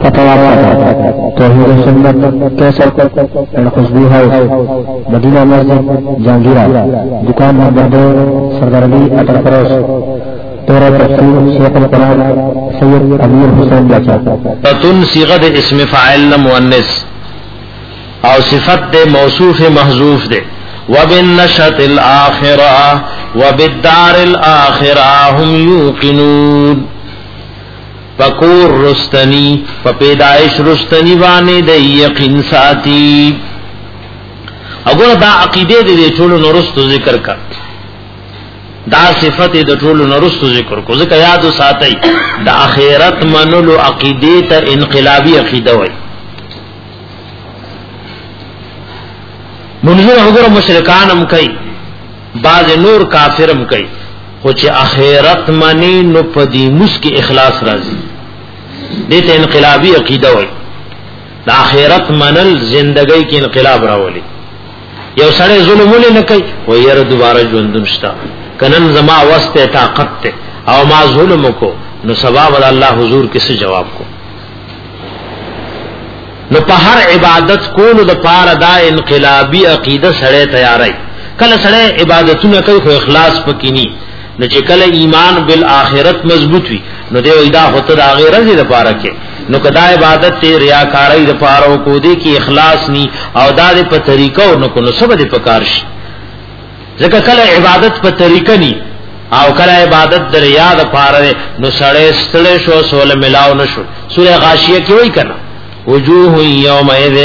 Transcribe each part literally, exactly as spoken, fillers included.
فتوار توحید و سنت کیسر اینڈ خوشبو ہاؤس مدینہ مسجد جہانگیرہ دکان نمبر دو سردار علی اٹر فروش تورہ تفسیر شیخ القرآن سید امیر حسین جاچا. تن صیغت اسم فاعل مؤنث او صفت دے موصوف محذوف دے. وبالنشأة الآخرة وبالدار الآخرة هم يوقنون. فکور رستنی فپیدائش رستنی بانے دے یقین ساتی. اگر دا عقیدے دے دے ٹولو نرستو ذکر کر دا صفت دے ٹولو نرستو ذکر کو ذکر یادو ساتی دا اخیرت منلو عقیدے تا انقلابی عقیدہ ہوئی. منظر اگر مشرکانم کئی بعض نور کافرم کئی خوچ اخیرت منی نو پدی مسک اخلاص رازی دیتا انقلابی عقیدہ ہوئی. دا اخیرت منل زندگی کی انقلاب راولی. یو سڑے ظلمولی نکی و یر دوبارہ جوندمشتا کنن زما وسط طاقت تے او ما ظلم کو نو سباب اللہ حضور کس جواب کو نو په هر عبادت کولو د پاره دا انقلابی عقیده سره تیاری. کله سره عبادتونه کوي خو اخلاص پکې ني نو چې کله ایمان بالآخرت مضبوط وي نو دی وېدا هوته د غیرت لپاره کې نو کدا عبادت ته ریاکاری لپاره کو دی کې اخلاص ني او دا په طریقو نو کو نو سبد په کار شي. ځکه کله عبادت په طریقه ني او کله عبادت د ریا لپاره نو سړی ستړی شو سول ملاو نشو. سوره غاشیه کې وایي کنه وجوه یومئذ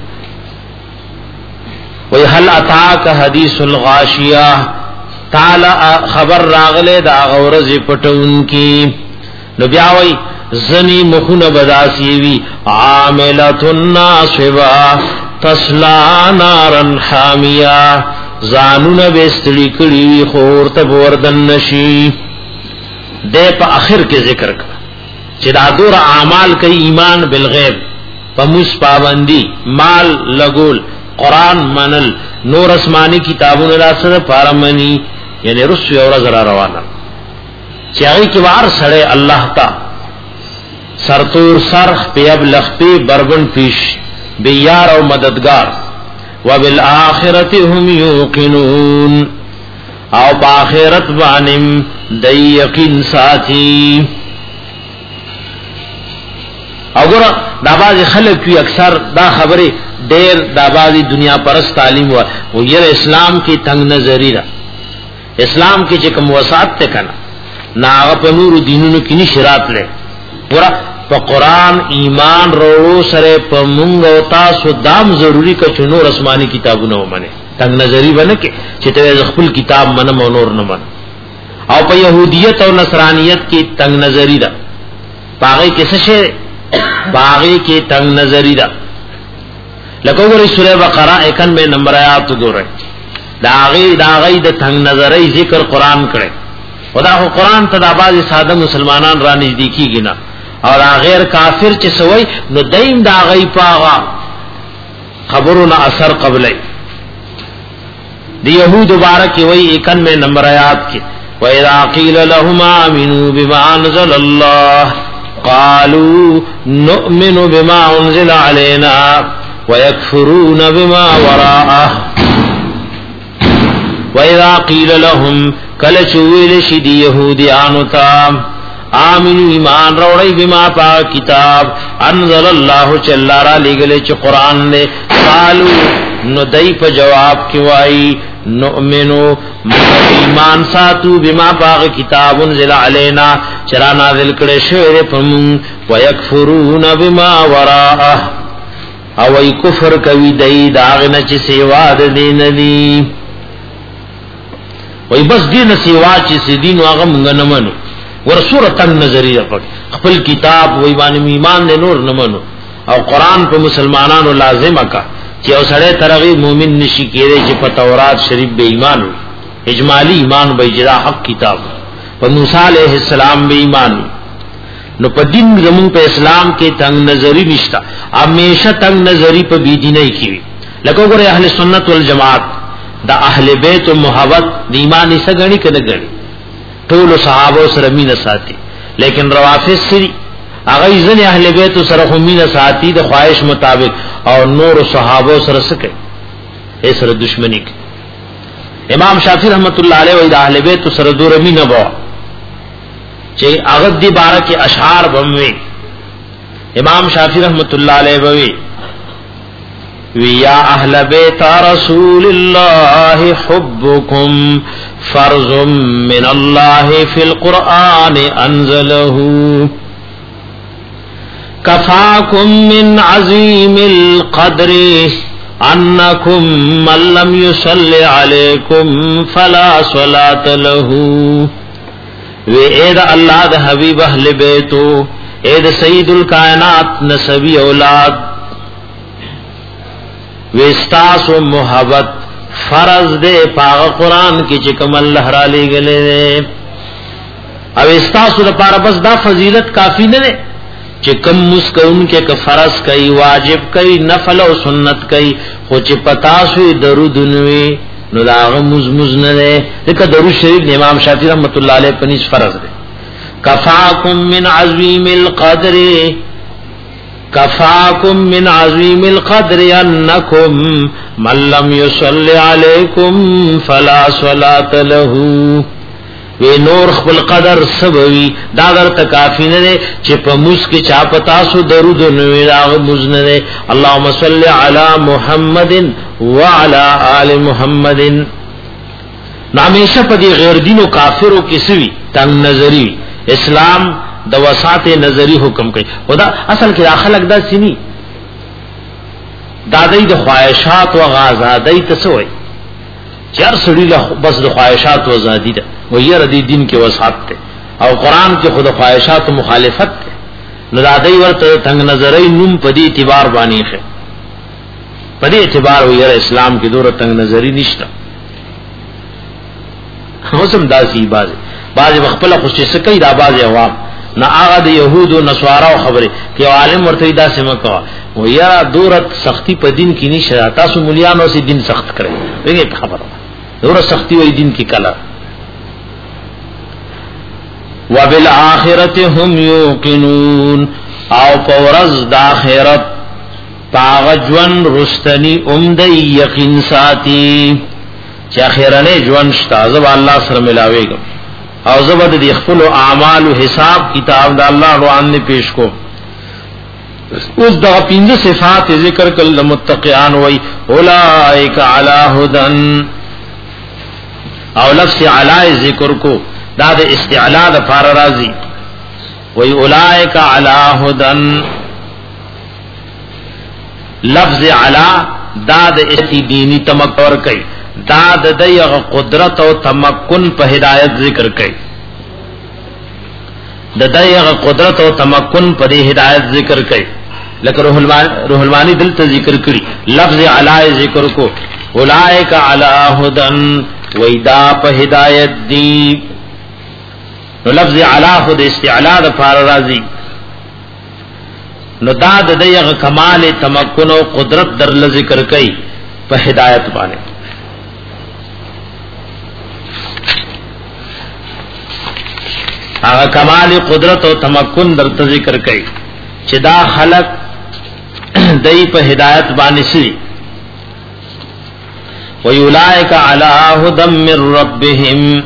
وی هل اتاک حدیث الغاشیہ تعالی خبر راغلے دا غورز پٹون کی نو بیاوی زنی مخون بداسیوی عاملت ناصبا تسلا نارن حامیا زانون بیستڑی کڑیوی خورت بوردن نشی. دے پا آخر کے ذکر کر چدا دور اعمال کئی ایمان بالغیب پموس پابندی مال لگول قرآن منل نور اسمانی کتابون راسد پارمنی یعنی رسو یورا ذرا روانا چاہی کی وار سڑے اللہ تا سرطور سرخ پیب لخپی بربن پیش بیار و مددگار وبالآخرت هم یوقنون او باخرت بانم دی یقین ساتی. اگر دا بازی خلق کی اکثر دا خبری دیر دا بازی دنیا پرست تعلیم ہوا وہ یہ اسلام کی تنگ نظری را اسلام کی چکم وسعت تے کنا نا آغا پا نور دینونو کی نشرات لے پورا پا قرآن ایمان روڑو سرے پا منگ و تاسو دام ضروری کا چو نور اسمانی کتابو نو منے تنگ نظری بنکے چھتے زخپل کتاب منم و نور نمان. او پا یہودیت و نصرانیت کی تنگ نظری را پاگئی کسا شے باغی کی تنگ نظری دا لکو گوری سورہ بقرہ اکن میں نمبر آیات گو رہے داغی داغی دا تنگ نظری ذکر قرآن کرے خدا خو قرآن تا دا بعض سادہ مسلمانان را نزدیکی گنا اور غیر کافر چی سوئی نو دیم داغی پاغا خبرنا اثر قبلی دی یہود بارکی وی اکن میں نمبر آیات کی وَإِذَا قِيلَ لَهُمْ آمِنُوا بِمَا أَنزَلَ اللَّهُ قالوا نؤمن بما انزل علينا ويكفرون بما وراءه. واذا قيل لهم كل چویل شدی یہودیانو تا آمنوا ایمان روڑی بما پا کتاب انزل اللہ چلا را لگلے چ قرآن نے قالوا نو دای په جواب کی وائی نؤمنو ایمان ساتو بما باغ کتاب انزل علینا چرا نازل کړي شوی پم ويكفرون بما وراءه او ای کفر کوي دای داغ نه چې سیوا د دین دی وای بس دین سیوا چې دین واغه مونږ نه منو ور سورۃ النظریه په خپل کتاب وای باندې ایمان نه نور نه منو او قران په مسلمانانو لازم کا چې اوسړه ترغی مومن نشي کېږي چې په تورات شریف به ایمان وي اجمالی ایمان به اجرا حق کتاب په موسی علیہ السلام به ایمان نو په دین زمون په اسلام کې تنگ نظری نشتا همیشه تنگ نظری په بی دیني کې لکه ګوره اهل سنت والجماعت دا اهل بیت او محبت د ایمان یې څنګه غني ټول صحابه سره مینه ساتي لیکن روافض سری هغه ځنه اهل بیت سره همینه ساتي د خواهش مطابق او نور صحابه سره سکه یې سره دشمنی کوي. امام شافعی رحمت الله علیه و د اهل بیت سره دور مینه بو چې هغه دی بارکه اشعار بموي. امام شافعی رحمت الله علیه وی ویا اهل بیت رسول الله حبکم فرض من الله فی القرآن انزله کفاکم من عظیم القدر انکم من لم يصلی علیکم فلا صلاة له. وی اید اللہ دا حبیب اہل بیتو اید سید الکائنات نسبی اولاد وی استاس و محبت فرض دے پاغ قرآن کی چکم اللہ را لے گلے دے او استاس دا پارا بس دا فضیلت کافی نے چکم مسکون کے کہ فرض کئی واجب کئی نفل و سنت کئی خوچ پتاسوی درود نوی نو داغ مزمز نده لکہ درود شریف نے امام شافعی رحمت اللہ علیہ پنیس فرض دے. کفاکم من عظیم القدر کفاکم من عظیم القدر انکم من لم یصلی علیکم فلا صلاة له. وی نور خپل قدر سبوی دا در تکافی نه چې په موس کې چا پتا سو درود نو راغ مزن نه. اللهم صل علی محمد وعلى آل محمد. نامیشه په دې غیر دینو کافرو کې سوي تنگ نظری اسلام د وسات نظری حکم کوي. خدا اصل کې خلق دا سني دادای د خواهشات او غازادای تسوي چر سړي له بس د خواهشات او ازادي ده و ير دي دین کې وسعت ته او قران کې خود خواهشات مخالفت ته نو دادای ورته تنگ نظرای نوم په دې اعتبار باندې ښه په دې اعتبار و ير اسلام کې دوره تنگ نظری نشته. اوسم داسي باز باز خپل خوشي سکي دا باز عوام نه هغه د يهودو نصارا خبره کې عالم ورته دا سم کوا و ير دورت سختی په دین کې نشه تاسو مليانو سي دین سخت کړي وګورئ خبره دوره سختی وې دین کې کلا وبالآخرة هم يوقنون او پورز د آخرت پاغجون رستنی امد یقین ساتي چې اخرنه ژوند شته زب الله سره ملاويږي او زبد د خپل اعمال او حساب کتاب د الله روان پیش کو. اوس دا پنځه صفات ذکر کړل متقیان وای اولائک علی هدن او لفظ علی ذکر کو دا د استعلاء د فار راضی وای اولائک علی هدن لفظ علی دا د دینی تمکر کوي دا د دغه قدرت او تمکن په هدایت ذکر کوي د دغه قدرت او تمکن په هدایت ذکر کوي لکه روح المانی روح المانی دلته ذکر کړي لفظ علی ذکر کو اولائک علی هدن ویدا په هدایت دی نو لفظ علی خود استعلاء د فار راضی نو دا د دغه کمال تمکن او قدرت در ذکر کوي په هدایت باندې. هغه کمال قدرت او تمکن در ذکر کوي چې دا خلق دای په هدایت باندې سي وَيُولَئِكَ عَلَى هُدًى مِّن رَّبِّهِمْ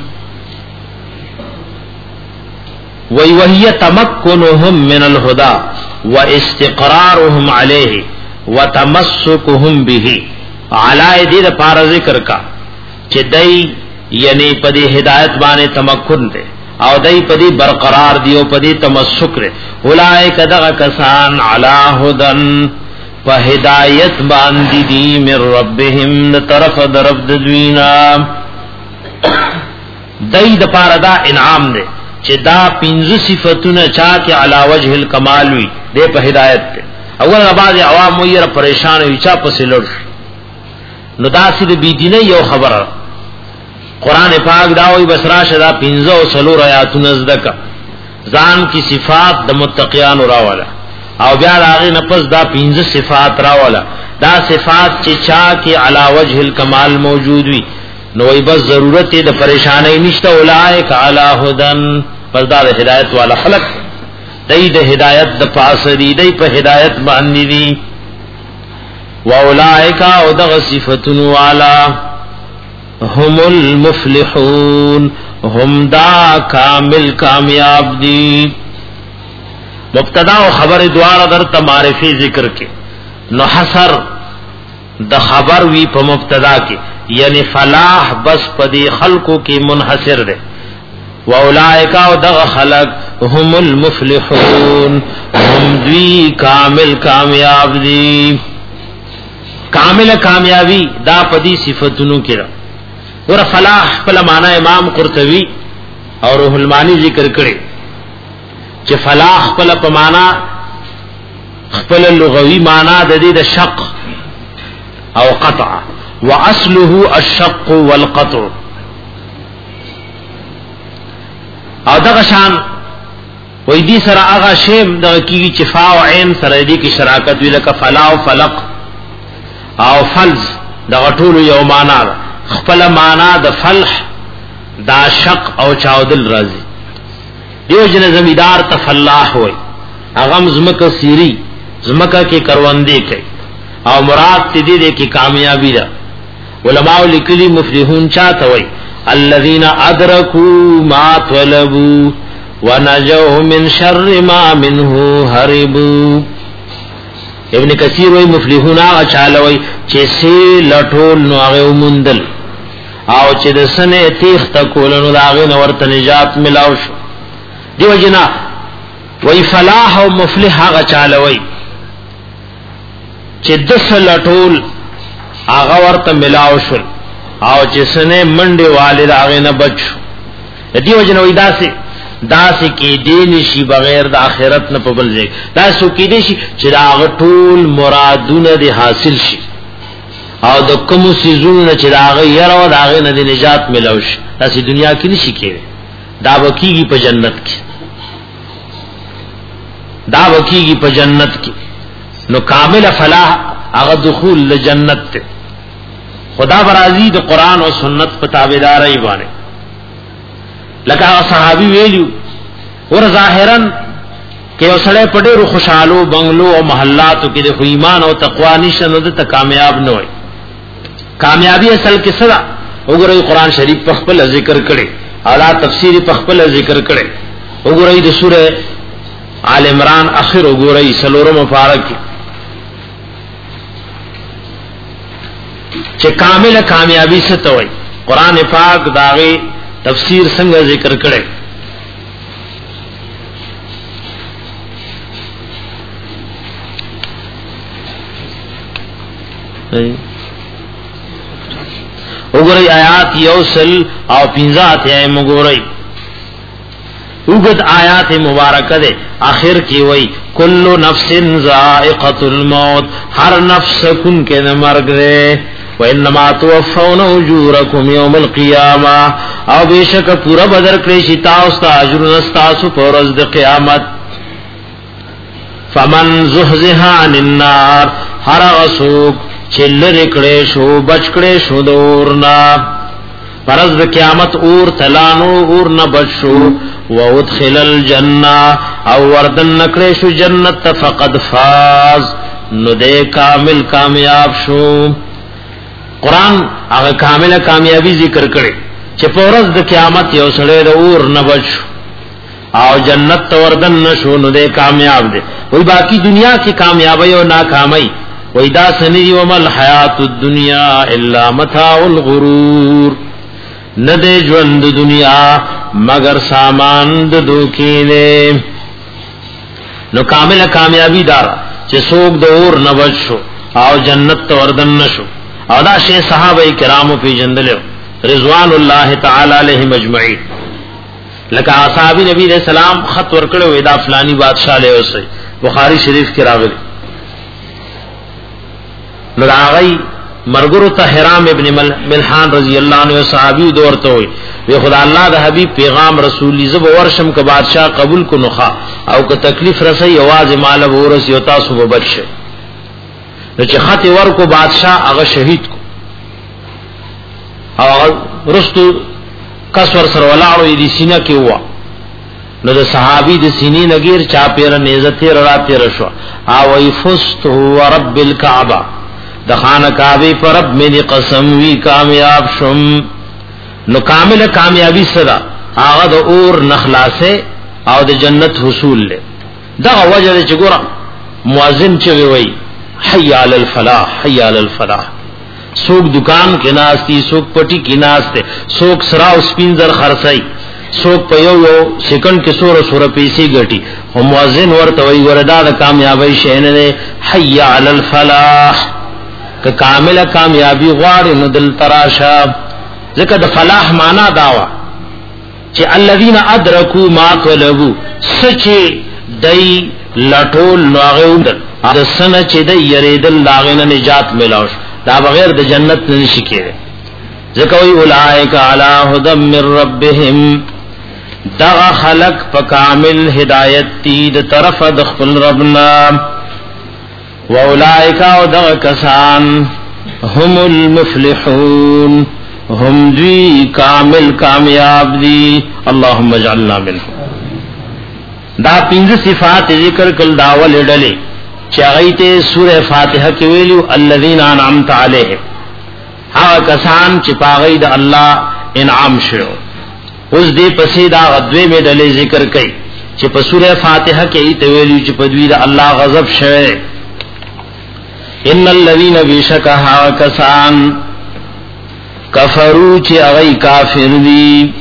وَهِيَ تَمَكُّنُهُم مِّنَ الْهُدَى وَاستقرارهم عَلَيْهِ وَتَمَسُّكُهُم بِهِ. علی دې د پار ذکر کا چې دای یعنی په دې هدایت باندې تمکن دے او دای په دې برقرار دی او په دې تمسک لري. اولائک دغه کسان علی هدن په هدایت باندې دي من ربهم طرف درب د دوینا دای د پاره دا انعام دی چې دا پنځه صفاتونه چا کې علی وجه الکمال وي د په هدایت ته. اول بعض عوام یې پریشان وي چا پسې لړ نو دا سید بی دینه یو خبره قرآن پاک داوی بسرا شدا پنځه او سلور آیاتونه زدک ځان کی صفات د متقیان راواله او بیا هغه نفس دا پنځه صفات راواله دا صفات چې چا کې علی وجه الکمال موجود وي نو ای بس ضرورت د پریشانای نشته اولائک علی هدن پس دا هدایت والا خلق دای د هدایت د پاس دی دای په هدایت باندې دي واولائک او دغ صفاتن والا هم المفلحون هم دا کامل کامیاب دی مبتدا او خبر دوار در ته معرفي ذکر کې نو حصر د خبر وی په مبتدا کې یعنی فلاح بس پدی خلقو کې منحصر ده واولائک او دغ خلق هم المفلحون هم دوی کامل کامیاب دی کامل کامیابی دا پدی صفاتونو کې ور فلاح په معنا امام قرطبی اور روح المانی ذکر کړي چې فلاح خپل په معنا خپل لغوي معنا د دې د شق او قطع واصله الشق والقطع او دغه شان وې دي سره هغه شیم د کی چې فا او عین سره دي کی شراکت وی لکه فلا او فلق او فلز دغه ټول یو معنا خپل معنا د فلح دا شق او چاودل راځي دیو جن زمیدار تفلاح ہوئی اغم زمکہ سیری زمکہ کی کروندے کئی او مراد تیدی دے کی کامیابی دا علماء لکلی مفلحون چاہتا ہوئی الذین ادرکوا ما طلبوا ونجوا من شر ما منه حربوا ابن کثیر ہوئی مفلحون آغا چاہتا ہوئی چیسے لٹول نو آغیو مندل او چې د سنه تیخ تکولنو داغه نورت نجات ملاو شو دیو جنا وی فلاح او مفلح هغه چالوي چې د سلټول هغه ورته ملاو شو او چې سنه منډه والد هغه نه بچو دیو جنا وی داسې داسې کې دین شي بغیر د آخرت نه په بل ځای داسو کې دي شي چې هغه ټول مرادونه دي حاصل شي او د کوم سيزونه چې هغه یره او هغه نه د نجات ملاو شي داسې دنیا کې نشي کېږي دا وکیږي په جنت کې دا وکیږي په جنت کې نو کامل فلاح هغه دخول لجنت ته خدا برازي د قران او سنت په تابعداري باندې لکه صحابي ویلو ور ظاهرا کې اوسړه پډېرو خوشاله بنگلو او محلاتو کې د ایمان او تقوا نشنه د کامیاب نه وي کامیابی اصل کې سره وګورئ قران شریف په خپل ذکر کړي اعلی تفسیری په خپل ذکر کړي وګورئ د سوره آل عمران اخر وګورئ سلورم مبارک چې کامل کامیابی څه ته وایي قران پاک داغه تفسیر څنګه ذکر کړي وګورئ آیات یوسل او پنځات یې وګورئ وګد آیات مبارکه ده اخر کی وای کل نفس ذائقه الموت ہر نفس کن کے نہ مرگ دے وانما توفون اجورکم یوم القیامه او بیشک پورا بدر کړی شي تاسو ته اجر نستاسو پرز د قیامت فمن زحزح عن النار هر غسوک چلر کړي شو بچ کړي شو دورنا پرز د قیامت اور تلانو اور نه بچو وادخل الجنه او وردن نکړي شو جنت فقد فاز نو دې کامل کامیاب شو قران هغه کامله کامیابی ذکر کړي چې پرز د قیامت یو سړی د اور نه بچو او جنت وردن نشو نو دې کامیاب دي وای باقی دنیا کی کامیابی او ناکامی وَإِذَا سَنِي وَمَا الْحَيَاةُ الدُّنْيَا إِلَّا مَتَاعُ الْغُرُورِ ندے ژوند دنیا مگر سامان د دوکې نه نو کامل کامیابی دار چې څوک د اور نه بچو او جنت ته وردن نشو او دا شی صحابه کرامو په جندل رضوان الله تعالی علیهم اجمعین لکه اصحاب نبی علیہ السلام خط ورکړو ودا فلانی بادشاہ له اوسه بخاری شریف کې راغلی نو راغی مرګرو ته حرام ابن ملحان رضی الله عنه صحابي دورته وي وی خدای الله د حبيب پیغام رسول زب ورشم ک بادشاہ قبول کو نخا او ک تکلیف رسي आवाज مال ورس یو تاسو به بچ نو چې خط ورکو بادشاہ هغه شهید کو او رستو کسور سره ولاړو دي سینه کې هوا نو د صحابي د سینې نګیر چا پیر نعزت را تیر شو او فست ورب الكعبه د خانه کعبه پر رب مې قسم وی کامیاب شم. نو کامل کامیابی صدا هغه د اور نخلاصه او د جنت حصول له دغه وجه چې ګور مؤذن چې وی حي علی الفلاح حي علی الفلاح. سوق دکان کې ناشتي سوق پټي کې ناشته سوق سرا او سپینزر خرڅای سوق په یو یو سکند کې سور سور پیسې ګټي او مؤذن ورته وی وردا د کامیابی شین نه حي علی الفلاح. ک کامل کامیابی غواړي نو دل تراشه ذکر د فلاح معنا داوا چې الذين ادركوا ما طلبوا سچ دای لټول ناغوند د سن چې د یریدل لاغنه نجات ملاوش دا بغیر د جنت نشي کېږي. ذکر وی اولئک علی هدى من ربهم دا خلق په کامل هدایت دی د طرف د خپل ربنا و اولئک او دا کسان هم المفلحون هم دی کامل کامیاب دی. اللهم اجعلنا منهم. دا پنځه صفات ذکر کول داول ډلې چې هغه ته سوره فاتحه کې ویلو الذين انعمت عليهم هغه کسان چې پاغې د الله انعام شو. اوس دې پسې دا غدوې مې ډلې ذکر کړي چې په سوره فاتحه کې ته ویلو چې په دوی د الله غضب شوه. ان الذين بشکها کسان کفرو چې هغه کافر دي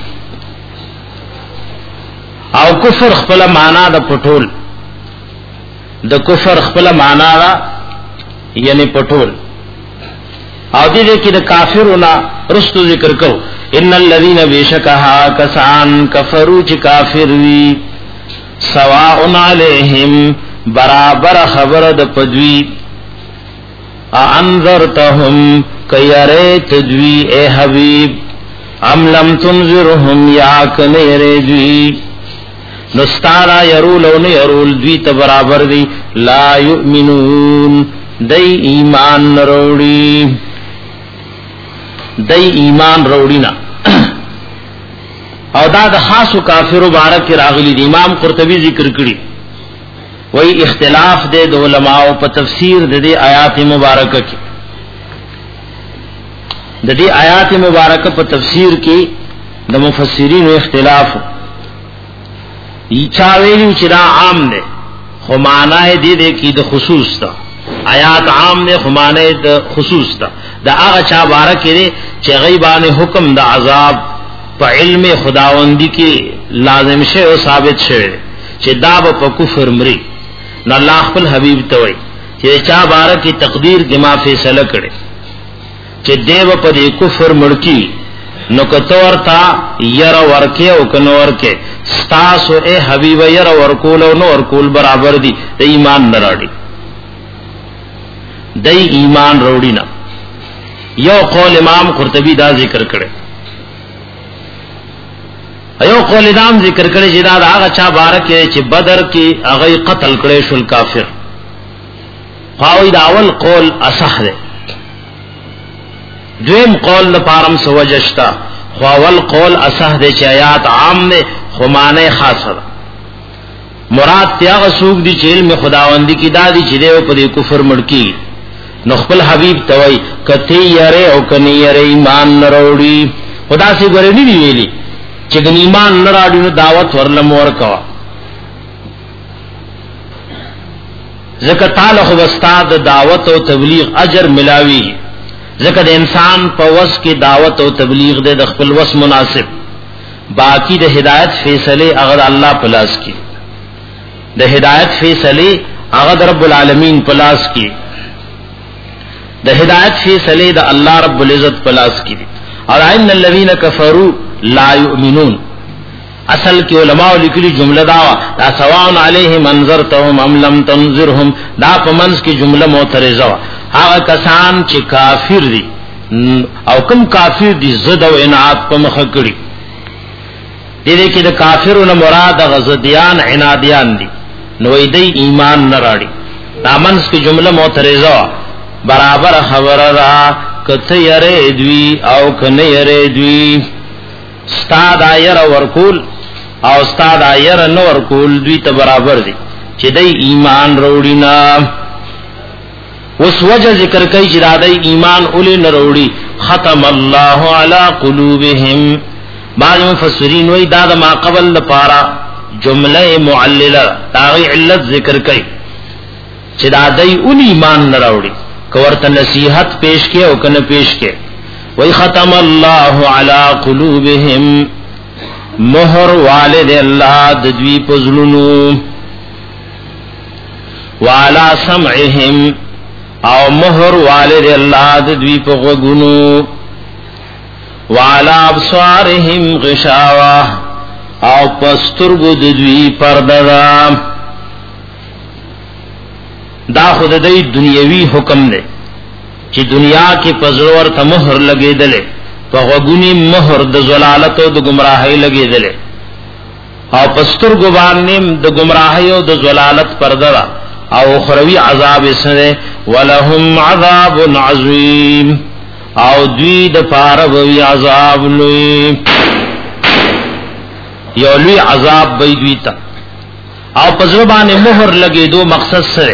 او کفر خپل معنا د پټول د کفر خپل معنا را یعنی پټول او دې کې د کافرونو رستو ذکر کو ان الذين بشکها کسان کفرو چې کافر وي سواء علیہم برابر خبر د پدوی انذرتهم کیره تدوی اے حبیب ام لم تنذرهم یا کنیره دوی نستارا یرول او نه یرول دوی ته برابر دی لا یؤمنون دای ایمان وروړي دای ایمان وروړي نا او دا د خاصو کافرو بارک راغلی دی. امام قرطبی ذکر کړي وای اختلاف دے د علماء په تفسیر د دې آیات مبارکه کې د دې آیات مبارکه په تفسیر کې د مفسرین اختلاف ایچا ویلو چې دا عام ده خو معنی دې دې کې د خصوص ده. آیات عام ده خو معنی د خصوص ده. دا هغه چا بارکه دې چې غیبانه حکم د عذاب په علم خداوندی کې لازم شه او ثابت شه چې دا په کفر مري نو الله خپل حبیب ته وای چې چا بارکه تقدیر کې ما فیصله کړي چې دیو په دې کفر مړکی نو کتور تا ير ورکه او کنو ورکه ستاسو اے حبیب ير ورکول او نو ورکول برابر دي د ایمان نراړي د ایمان وروړي نه. یو قول امام قرطبی دا ذکر کړي ایو قول دام ذکر کړي چې دا هغه چا بارکه چې بدر کې هغه قتل کړي شول کافر. قاوی دا اول قول اصح ده. دویم قول د پارم سوجشتا خو اول قول اصح ده چې آیات عام ده خو معنی خاص ده. مراد تیاغ سوق دی چې علم خداوندی کی دادی چې دیو په کفر مړکی نو خپل حبیب توي کتی یاره او کني یاره ایمان نروړي خدا سي ګورې دی ویلي چې ګن ایمان نراړي نو دعوت ورلم ورکوا زکه تعالی خو استاد دعوت او تبلیغ اجر ملاوي زکه د انسان په وس کې دعوت او تبلیغ د خپل وس مناسب باقی د هدایت فیصله اگر الله پلاس کی د هدایت فیصله هغه رب العالمین پلاس کی د هدایت فیصله د الله رب العزت پلاس کی اور ان الذين كفروا لا يؤمنون اصل کی علماء لیکلی جمله دا دا سواء علیہم انذرتهم ام لم تنذرهم دا پمنس کی جمله معترضه هغه کسان چې کافر دي او کوم کافر دي زد او انعاد په مخ کړي دې کې د کافرونو مراد غزدیان عنادیان دي نو دې ایمان نه راړي دا منس کی جمله معترضه برابر خبره را کته یری دوی او کنه یری دوی استاد ایر ورکول او استاد ایر نور کول دوی ته برابر دي چې دای ایمان وروړي نه. اوس وجه ذکر کوي چې دای ایمان اولې نه وروړي. ختم الله علی قلوبهم. بعض مفسرین وایي دا د ما قبل لپاره جمله معلله داغی علت ذکر کوي چې دای اولې ایمان نه وروړي کورته نصیحت پیش کې او کنه پیش کې. وی ختم الله علی قلوبهم مہر والد اللہ ددوی پزلنو وعلا سمعهم او مہر والد اللہ ددوی پغگنو وعلا ابصارهم غشاوہ او پسترگو ددوی پرددا. دا خود دی دنیاوی حکم دے چې دنیا کې پزړور ته مہر لګېدلې په غوګونی مہر د زلالت او د گمراهۍ لګېدلې او پستر ګوانیم د گمراهۍ او د زلالت پرده او اخروی عذاب سره ولهم عذاب عظیم او دوی د پاره وی عذاب لوی یو لوی عذاب به دوی ته او پزړ باندې مہر لګېدو مقصد سره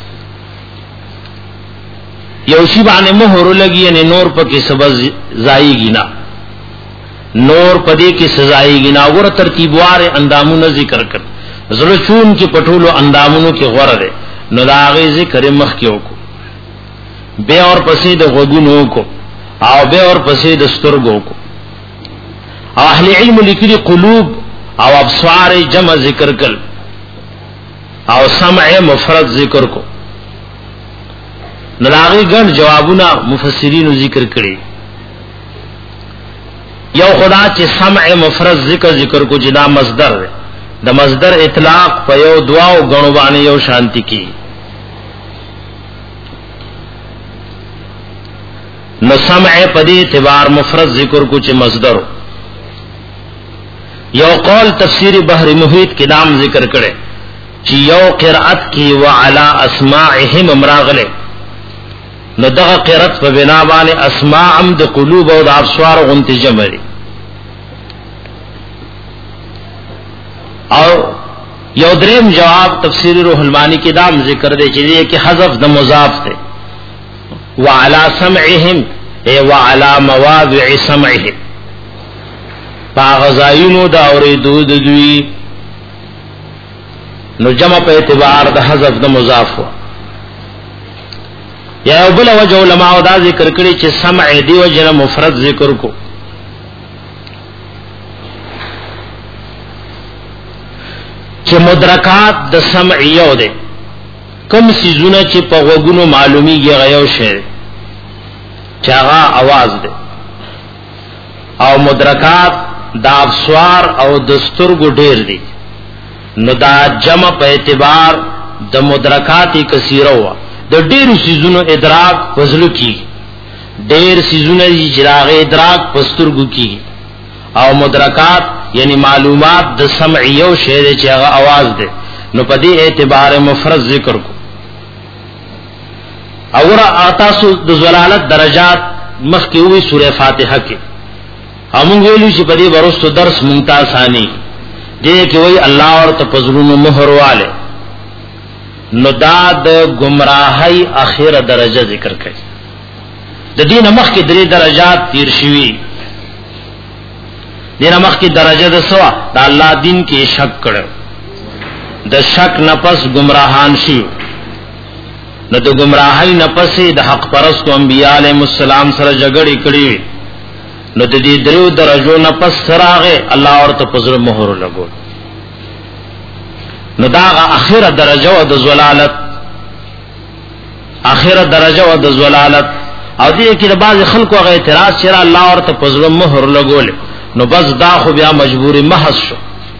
یو شی باندې مہر لګي نه نور پکې سبز زایږي نه نور پدې کې سزایږي نه. ور ترتیبوار اندامونه ذکر کړ زړه چون کې پټولو اندامونو کې غوړه ده نو داغه ذکر مخ کې وکړو به اور پسې د غوګونو کو او به اور پسې د سترګو کو. او اهل علم لیکلي قلوب او ابصار جمع ذکر کړ او سمع مفرد ذکر کو. نلاغی گن جوابونا مفسرین ذکر کړي. یو خدا چې سمع مفرد ذکر ذکر کو جدا مصدر ده د مصدر اطلاق په یو دعا او غنو باندې یو شانتی کی. نو سمع په دې اعتبار مفرد ذکر کو چې مصدر. یو قول تفسیر بحر محیط کې نام ذکر کړي چې یو قرأت کی وعلى اسماعهم امراغله نو دغه قرات په بنا باندې اسماء عمد قلوب او د ابصار غنتی جمعي. او یو دریم جواب تفسیر روح المانی کې دام ذکر دی چې کې حذف د مضاف ته وعلى سمعهم ای وعلى مواضع سمعهم باغزاینو دا اوریدو د دوی نو جمع په اعتبار د حذف د مضاف و. یا بل وجه علماء دا ذکر کړي چې سمع دی وجه مفرد ذکر کو چې مدرکات د سمع یو ده کوم سيزونه چې په وګونو معلومیږي غيو شی چې هغه आवाज ده او مدرکات د ابصار او د سترګو ډېر دي نو دا جمع په اعتبار د مدرکات کثیره و د ډېر سيزونو ادراک پزلو کی ډېر سيزونه چې راغې ادراک پسترګو کی او مدرکات یعنی معلومات د سمع یو شی چې هغه आवाज ده نو په دې اعتبار مفرد ذکر کو. اور اتاسو د زلالت درجات مخ کې وی سوره فاتحه کې هم ویلو چې په دې ورستو درس مونږ ثاني دې کې وی الله اور تفضلون مہر والے نو دا د گمراهی اخیره درجه ذکر کړي. د دین مخ کې درې درجات تیر شوي دین مخ کې درجه د سوا د الله دین کې شک کړو د شک نفس گمراهان شي نو د گمراهی نفس د حق پرستو انبیاء علیهم السلام سره جګړې کړې نو د دې درو درجو نفس سراغه الله ورته پزره مہر لګول نو دا اخیره درجه او د زلالت اخیره درجه او د زلالت او دې کې د بعض خلکو غو اعتراض چې الله ورته پزره مہر لګول نو بس دا خو بیا مجبوری محض شو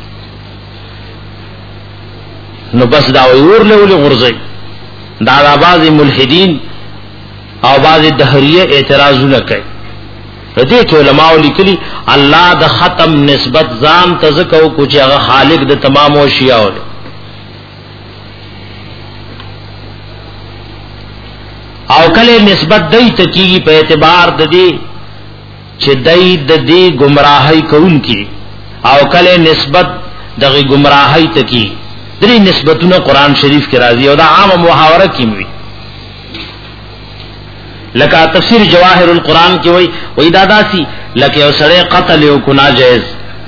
نو بس دا ور له ولي غرزي دا د بعض ملحدین او بعض دهریه اعتراضونه کوي. دې کې علماء لیکلي الله د ختم نسبت ځان تزکو کو چې هغه خالق د تمام اشیاء دی او کله نسبت دای ته کیږي په اعتبار د دې چې دای د دې گمراهی کوونکی او کله نسبت دغه گمراهی تکي درې نسبتونه قران شریف کې راځي او دا عام محاوره کې وي لکه تفسیر جواهر القرآن کې وای وای دا داسي لکه یو سړی قتل یو کنا جائز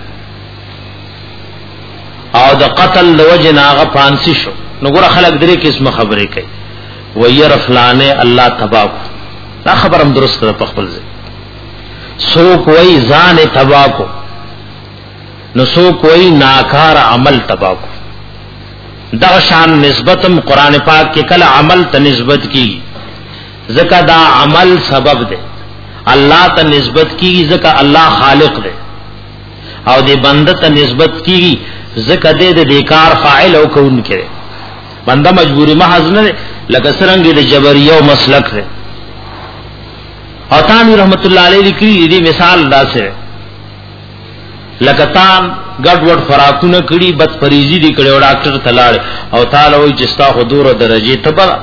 او د قتل لوجه ناغه پانسی شو نو ګره خلک درې قسمه خبرې کوي وای رفلانه الله تباہ دا خبر هم درست ده په خپل ځای سو کوئی ځان تباہ کو نو سو کوئی ناکار عمل تباہ کو دا شان نسبتم قران پاک کې کله عمل ته نسبت کی زکا دا عمل سبب دے اللہ تا نسبت کی زکا اللہ خالق دے او دے بندہ تا نسبت کی زکا دے دے دیکار فاعل او کون کرے بندہ مجبوری محض نہ دے لکہ سرنگی دے جبریہ و مسلک دے او تانی رحمت اللہ علیہ لکری دی مثال دا سے لکہ تان گڑ وڑ فراکون کری بد پریزی دی کڑے و ڈاکٹر تلاڑے او تالوی جستا خدور و درجی تبرا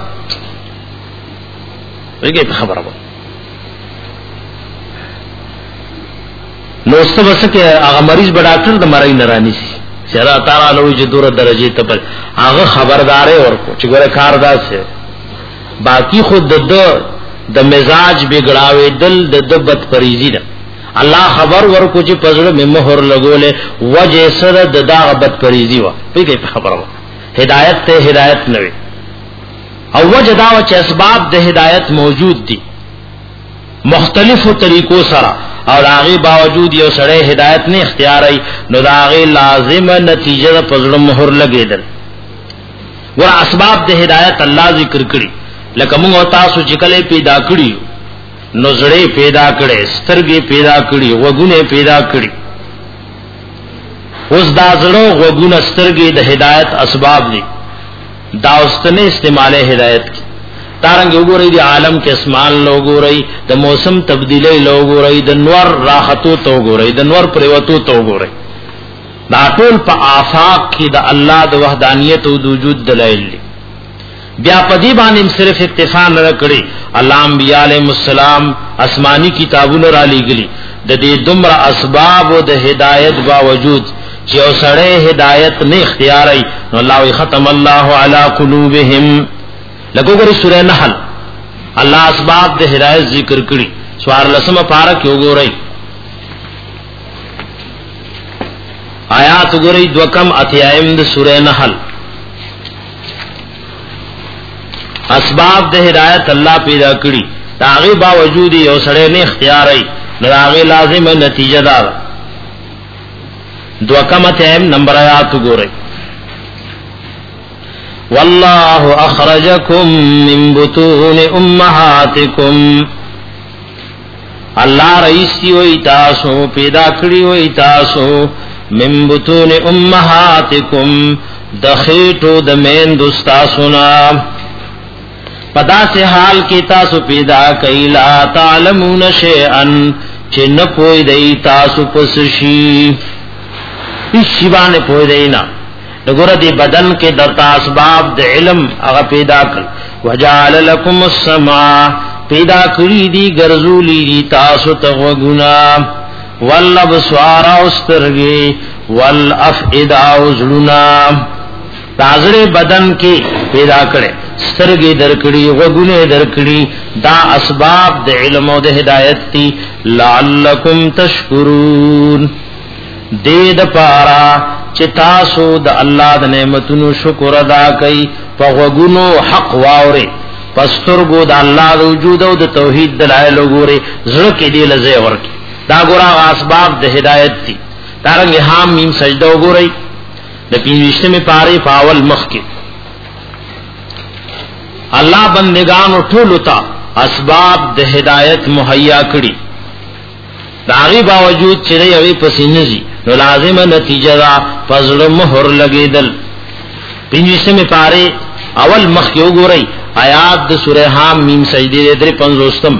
ویګه په خبره وو نو ست بس کې هغه مریض به ډاکټر د مړی نه رانی سي چیرې تعالی له وجه دور درجه ته بل هغه خبرداري ورکو چې ګوره کار داسه باقی خود د د مزاج بګړاوي دل د بد پریزي ده الله خبر ورکو چې پزړه مې مهر لګولې وجه سره د دا بد پریزي و ویګه په خبره وو هدایت ته هدایت نه وي او وجه دا چې اسباب د هدایت موجود دي مختلفو طریقو سره او هغه باوجود یو سړی هدایت نه اختیاري نو دا هغه لازم نتیجه په پزړه مهر لګیدل ور اسباب د هدایت الله ذکر کړی لکه موږ تاسو چې کله پیدا کړی نو زړې پیدا کړي سترګې پیدا کړي وګونه پیدا کړي اوس دا زړه وګونه سترګې د هدایت اسباب دي دا استنه استعمال هدایت کی تارنګ وګورئ د عالم کې اسمان لوګورئ د موسم تبدیلی لوګورئ د نور راحتو تو وګورئ د نور پریوتو تو وګورئ دا ټول په آفاق کې د الله د وحدانیت او د وجود دلایل دي بیا په دې باندې صرف اکتفا نه کړی الله انبیاء علیهم السلام آسمانی کتابونه را لېګلي د دې دومره اسباب او د هدایت باوجود چې اوسړه هدایت نه اختیاري نو الله ختم الله علی قلوبهم لګو ګری سورہ نحل الله اسباب د هدایت ذکر کړي سوار لسمه پارک یو ګورئ آیات ګورئ دوکم اتیایم د سورہ نحل اسباب د هدایت الله پیدا کړي داغه باوجود یو سړی نه اختیاري نو داغه لازم نتیجه دار دوکم اتیایم نمبر آیات ګورئ والله اخرجکم من بطون امهاتکم الله رئیس دی وای تاسو پیدا کړی وای تاسو من بطون امهاتکم د خېټو د مین دوستا سنا پدا سے حال کی تاسو پیدا کایلا تعلمون شیئا چې نه پوی دی تاسو پس شي هیڅ باندې پوی دی نه دغه دی بدن کې درتا اسباب د علم هغه پیدا کړ وجعل لكم السماء پیدا کړی دی ګرځولې دی تاسو ته وګنا والابصار واسترګي والافئده وزلنا تازړه بدن کې پیدا کړي سترګې درکړي وګونه درکړي دا اسباب د علم او د هدایت دي لعلکم تشکرون دې د پارا چې تاسو د الله د نعمتونو شکر ادا کړئ په وګونو حق واوري پسترګو د الله د وجود او د توحید دلایل وګوري زړه کې دی لزه ورکی دا ګورا اسباب د هدایت دي دارنګ حام میم سجده وګورئ د پینځه می پاره پاول مخ کې الله بندگانو ټول تا اسباب د هدایت مهیا کړي داغي باوجود چې یوې پسینځي نو لازم نتیجه دا فضل مہر لګیدل پنځه می پاره اول مخ یو ګورئ آیات د سورہ حم میم سجده درې پنځوستم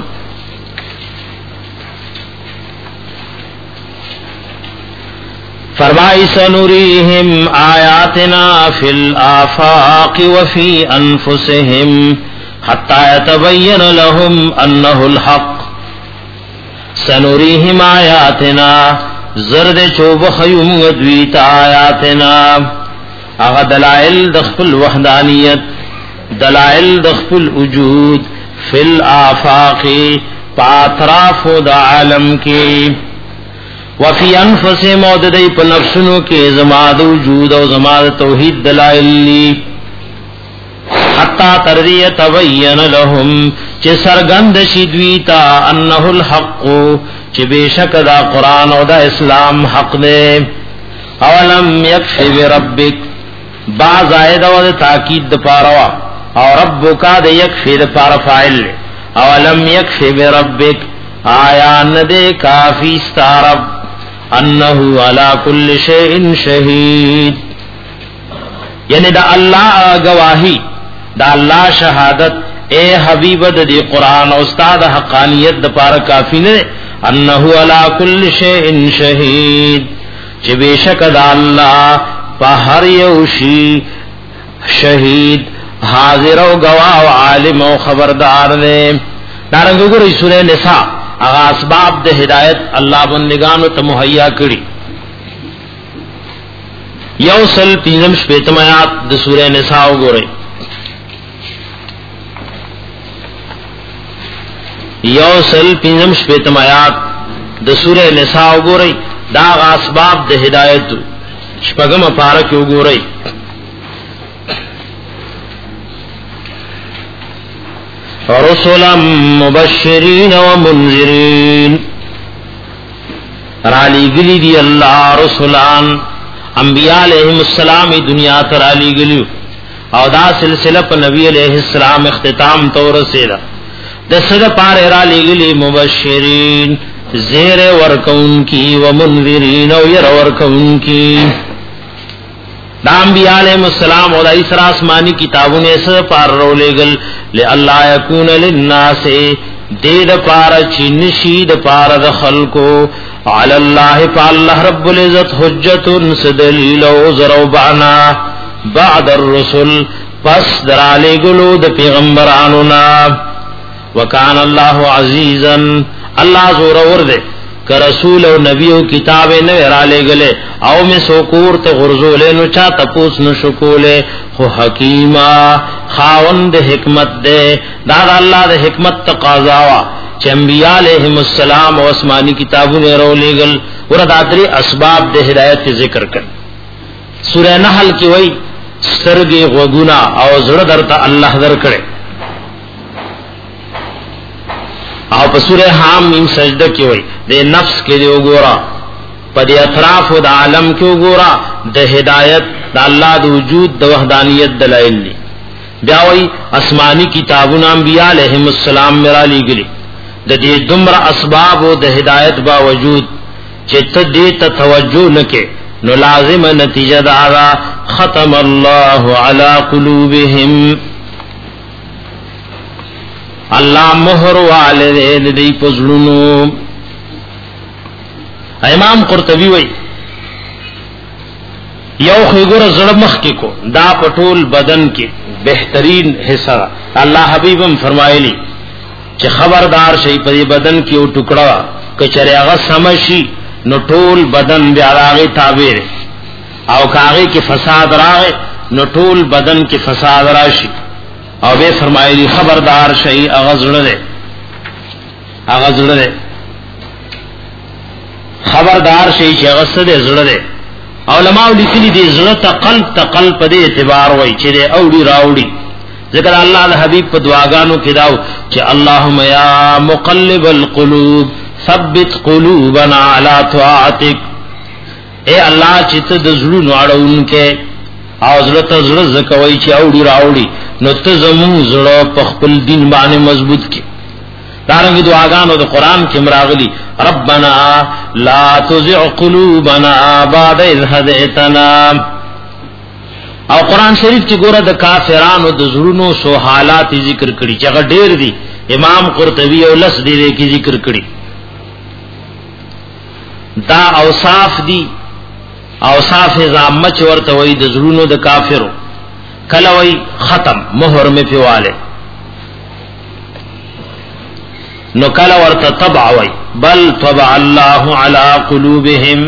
فرمائی سنوریہم آیاتنا فی الآفاق وفی انفسہم حتی یتبین لهم انہ الحق سنوریہم آیاتنا زرد چوب خیم دویتا آیاتنا اغا دلائل دخل وحدانیت دلائل دخل وجود فی الآفاق پاتراف دا عالم کی وفی انفس موددی پا نفسنو کی زماد وجود و زماد توحید دلائل لی حتی تردی تبین لهم چه سرگند شدویتا انه الحق چه بیشک دا قرآن و دا اسلام حق دے اولم یکفی بربک بعض آئید و دا تاکید دا پاروا او ربکا دا یکفی دا پار فائل اولم یکفی بربک آیا ندے کافی ستارب انہو علا کل شیء شہید یعنی دا اللہ گواہی دا اللہ شہادت اے حبیب دا دی قرآن استاد حقانیت دا پارا کافی نے انہو علا کل شیء شہید چی بے شک دا اللہ پا ہر یوشی شہید حاضر و گواہ و عالم و خبردار دے دارنگو گری سورہ نساء اغا اسباب دا ہدایت اللہ بندگانو تا مہیا کری یوصل پینزم شپیتم آیات دا سورہ نساء گو رئی یوصل پینزم شپیتم آیات دا سورہ نساء گو رئی دا اغا اسباب دا ہدایت شپگم پارک گو رئی رسلا مبشرین و منذرین رالی گلی دی اللہ رسولان انبیاء علیہم السلام دنیا ترالی گلیو او دا سلسلہ پا نبی علیہ السلام اختتام طور سیدہ دسد پار رالی گلی مبشرین زیر ورکون کی و منذرین و یر ورکون کی دا انبیاء علیہ السلام اور اسر آسمانی کتابوں نے سر پار رو لے گل لے اللہ یکون للناس دید پار چنشید پار دخل کو علی اللہ پا اللہ رب العزت حجت سدلیل و ضروبانا بعد الرسل پس درالے گلو د پیغمبرانونا وکان اللہ عزیزا اللہ زور ورد کہ رسول و نبی و کتاب نویرا لے گلے او میں سوکور تے غرزولے نو چا تپوس نشکولے خو حکیمہ خاوند حکمت دے دادا اللہ دے حکمت تقاضاوا چھ انبیاء علیہم السلام و اسمانی کتابوں نے رو لے گل وردادری اسباب دے ہدایت کے ذکر کر سورہ نحل کی وئی سترگی غوگونا او زڑ درتا اللہ در کرے او په سورہ حام میم سجدہ کې وای د نفس کې دی وګورا په دې اطراف د عالم کې وګورا د هدایت د الله د وجود د وحدانیت دلایل دي بیا وای آسمانی کتابونه انبیاء علیهم السلام میرا لګلی د دې دمر اسباب او د هدایت باوجود چې ته دې ته توجه نکې نو لازم نتیجه دا ختم الله علی قلوبهم اللہ مہر والد دی پزلونو امام قرطبی وی یو خیگر زڑمخ کی کو دا پٹول بدن کی بہترین حصہ اللہ حبیبم فرمائلی چه خبردار شئی پدی بدن کی او ٹکڑا کچری اغا سمشی نو ټول بدن بیا راغی تابیر او کاغی کی فساد راغی نو ټول بدن کی فساد راشی او بے فرمائلی خبردار شئی اغزڑ دے اغزڑ دے خبردار شئی چی اغزڑ دے زڑ دے علماء لکلی دی زڑ تا قلب تا قلب دے اعتبار وئی چی دے اوڑی راوڑی ذکر اللہ دا حبیب پا دعاگانو کی داو چی اللہم یا مقلب القلوب ثبت قلوبنا علی طاعتک اے اللہ چی تا دزڑو نوارو ان کے او زړه ته زړه زکوي چې اوړي راوړي نو ته زمون زړه په خپل دین باندې مضبوط کی دارنګ دعاګانو د قران کې مراغلي ربنا لا تزغ قلوبنا بعد إذ هديتنا او قران شریف کې ګوره د کافرانو د زړونو سو حالات ذکر کړي چې هغه ډېر دي امام قرطبي او لس دی کې ذکر کړي دا اوصاف دي اوصاف زامه چې ورته وای د زړونو د کافرو کله وای ختم مہر می پیواله نو کله ورته طبع وای بل طبع الله على قلوبهم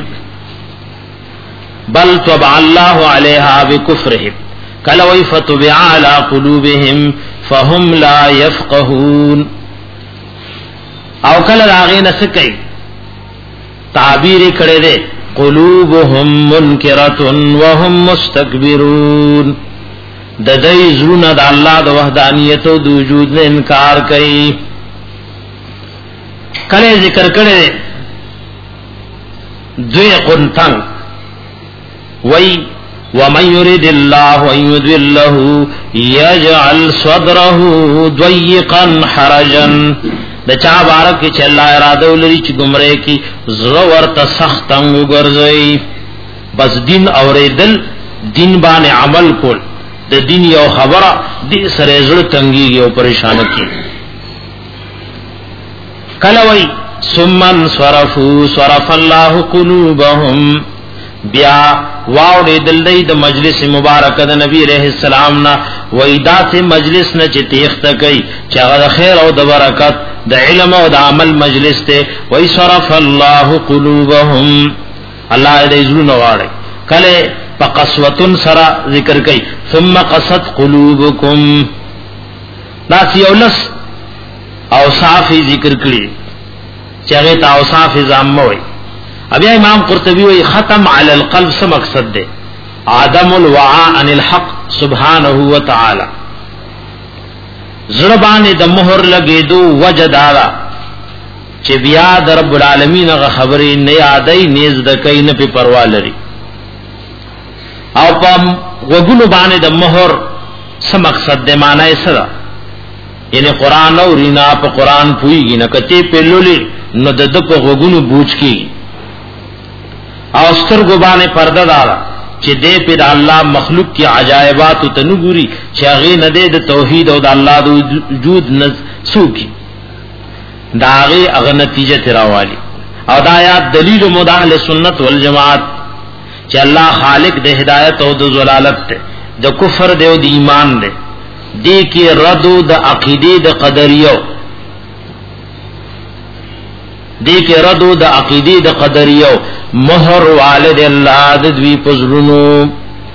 بل طبع الله عليها بكفرهم کله وای فتبع على قلوبهم فهم لا يفقهون او کله راغې نسکای تعبیر کړي دے قلوبهم منکرتن وهم مستكبرون د دې زړه د الله د وحدانیت او د وجود نه انکار کوي کله ذکر کړي دوی قنتن وای ومن يريد الله ان يضله يجعل صدره ضيقا حرجا د چا بارک چې الله اراده ولري چې گمراه کی زړه ورته سخت وګرځي بس دین اوریدل دین باندې عمل کول د دین یو خبره دې سره زړه تنګي او پریشان کی کله وای ثم صرفوا صرف الله قلوبهم بیا واو دې دل دې د مجلس مبارک د نبی عليه السلام نا وېدا سے مجلس نه چې تیخت کوي چې هغه خیر او د برکت د علم او د عمل مجلس ته وای صرف الله قلوبهم الله دې زړه واړي کله فقسوتن سرا ذکر کوي ثم قست قلوبكم ناس یولس اوصاف ذکر کړي چې هغه ته اوصاف زام وي ابي امام قرطبي وی ختم علی القلب سے مقصد دے عدم الوعاء عن الحق سبحانه وتعالى زربان د مہر لګې دو وجدارا چې بیا د رب العالمین غ خبرې نه یادای نیز د کین په پروا لري او په وګونو باندې د مہر سم مقصد دے معنی سره یعنی قران او رینا په قران پویږي نه کته په لولي نو د د په وګونو بوج کی او سترګو باندې پرده دارا چې دې په الله مخلوق کی عجایبات او تنګوري چې هغه نه دې د توحید او د الله د وجود نز سوکي داغه هغه نتیجه تراوالي او د آیات دلیل مداهل سنت والجماعت چې الله خالق د هدایت او د ضلالت ته د کفر دی او د ایمان دی دې کې رد د عقیده د قدریو دې کې رد د عقیده د قدریو مہر والد اللہ دوی پزرونو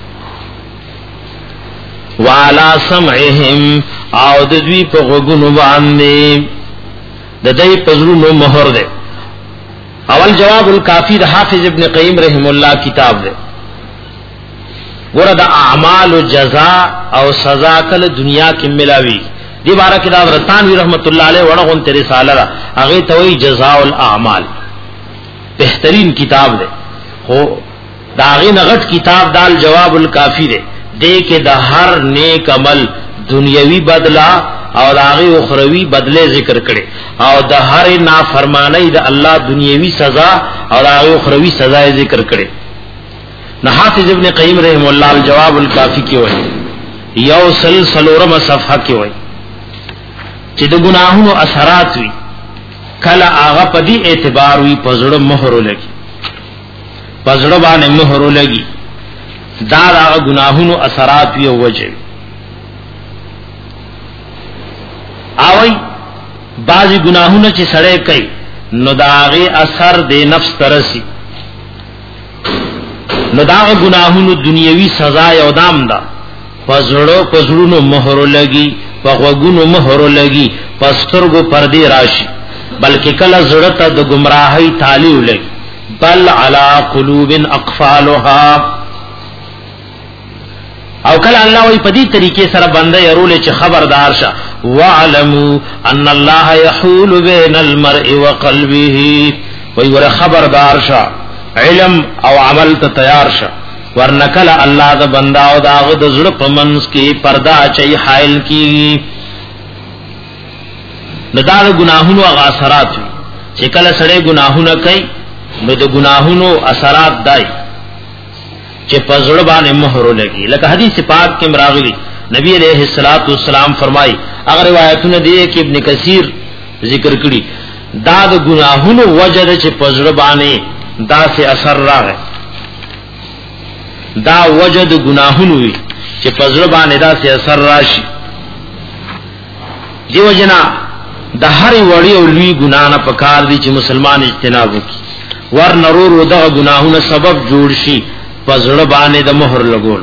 والا سمعهم او دوی په غوګونو باندې د دې پزرونو مہر ده اول جواب الکافی د حافظ ابن قیم رحم الله کتاب ده ورته اعمال جزاء او سزا کله دنیا کې ملاوي دی بارہ کتاب رتانوی رحمت اللہ علیہ وڑغن تیرے سالرہ اغی توئی جزاء الاعمال بہترین کتاب دے خو داغی نغٹ کتاب دال جواب الکافی دے دے کے دا ہر نیک عمل دنیاوی بدلا اور داغی اخروی بدلے ذکر کرے اور دا ہر نافرمانی دا اللہ دنیاوی سزا اور داغی اخروی سزا ذکر کرے نہ حافظ ابن قیم رحم اللہ الجواب الکافی کی ہوئی یو سلسلورم صفحہ کی ہوئی چې د ګناهونو اثرات وي کله هغه په دې اعتبار وي پزړه مہر لګي پزړه باندې مہر لګي دا هغه ګناهونو اثرات وي او وجه اوي بعضی ګناهونه چې سړی کوي نو دا هغه اثر د نفس ترسي نو دا هغه ګناهونو دنیوي سزا یو دام ده پزړه پزړونو مہر لګي پغوګونو مہر لګي پسترګو پردي راشي بلکې کله زړه ته د گمراهۍ تالی ولګي بل علی قلوب اقفالها او کله الله وی په دې طریقې سره بنده يرول چې خبردار شه واعلموا ان الله يحول بين المرء وقلبه وی ور خبردار شه علم او عمل ته تیار شه ورنکل الله د بندا او داغه د زړه پمنس کې پردا چي حائل کی ندار گناهونو اثرات چې کله سړی گناهونه کوي نو د گناهونو اثرات دای چې پزړه باندې مہر لګي لکه حدیث پاک کې مراغلی نبی علیہ الصلوۃ والسلام فرمای اگر روایتونه دي کې ابن کثیر ذکر کړي دا د گناهونو وجه چې پزړه باندې دا سے اثر راغی دا وجد گناہونو وی چې پزړه باندې دا سي اثر راشي دیو جنا د هر وړي او لوی ګناه نه پکار دي چې مسلمان اجتناب وکړي ور نرور دغه ګناهونه سبب جوړ شي پزړه باندې د مہر لګول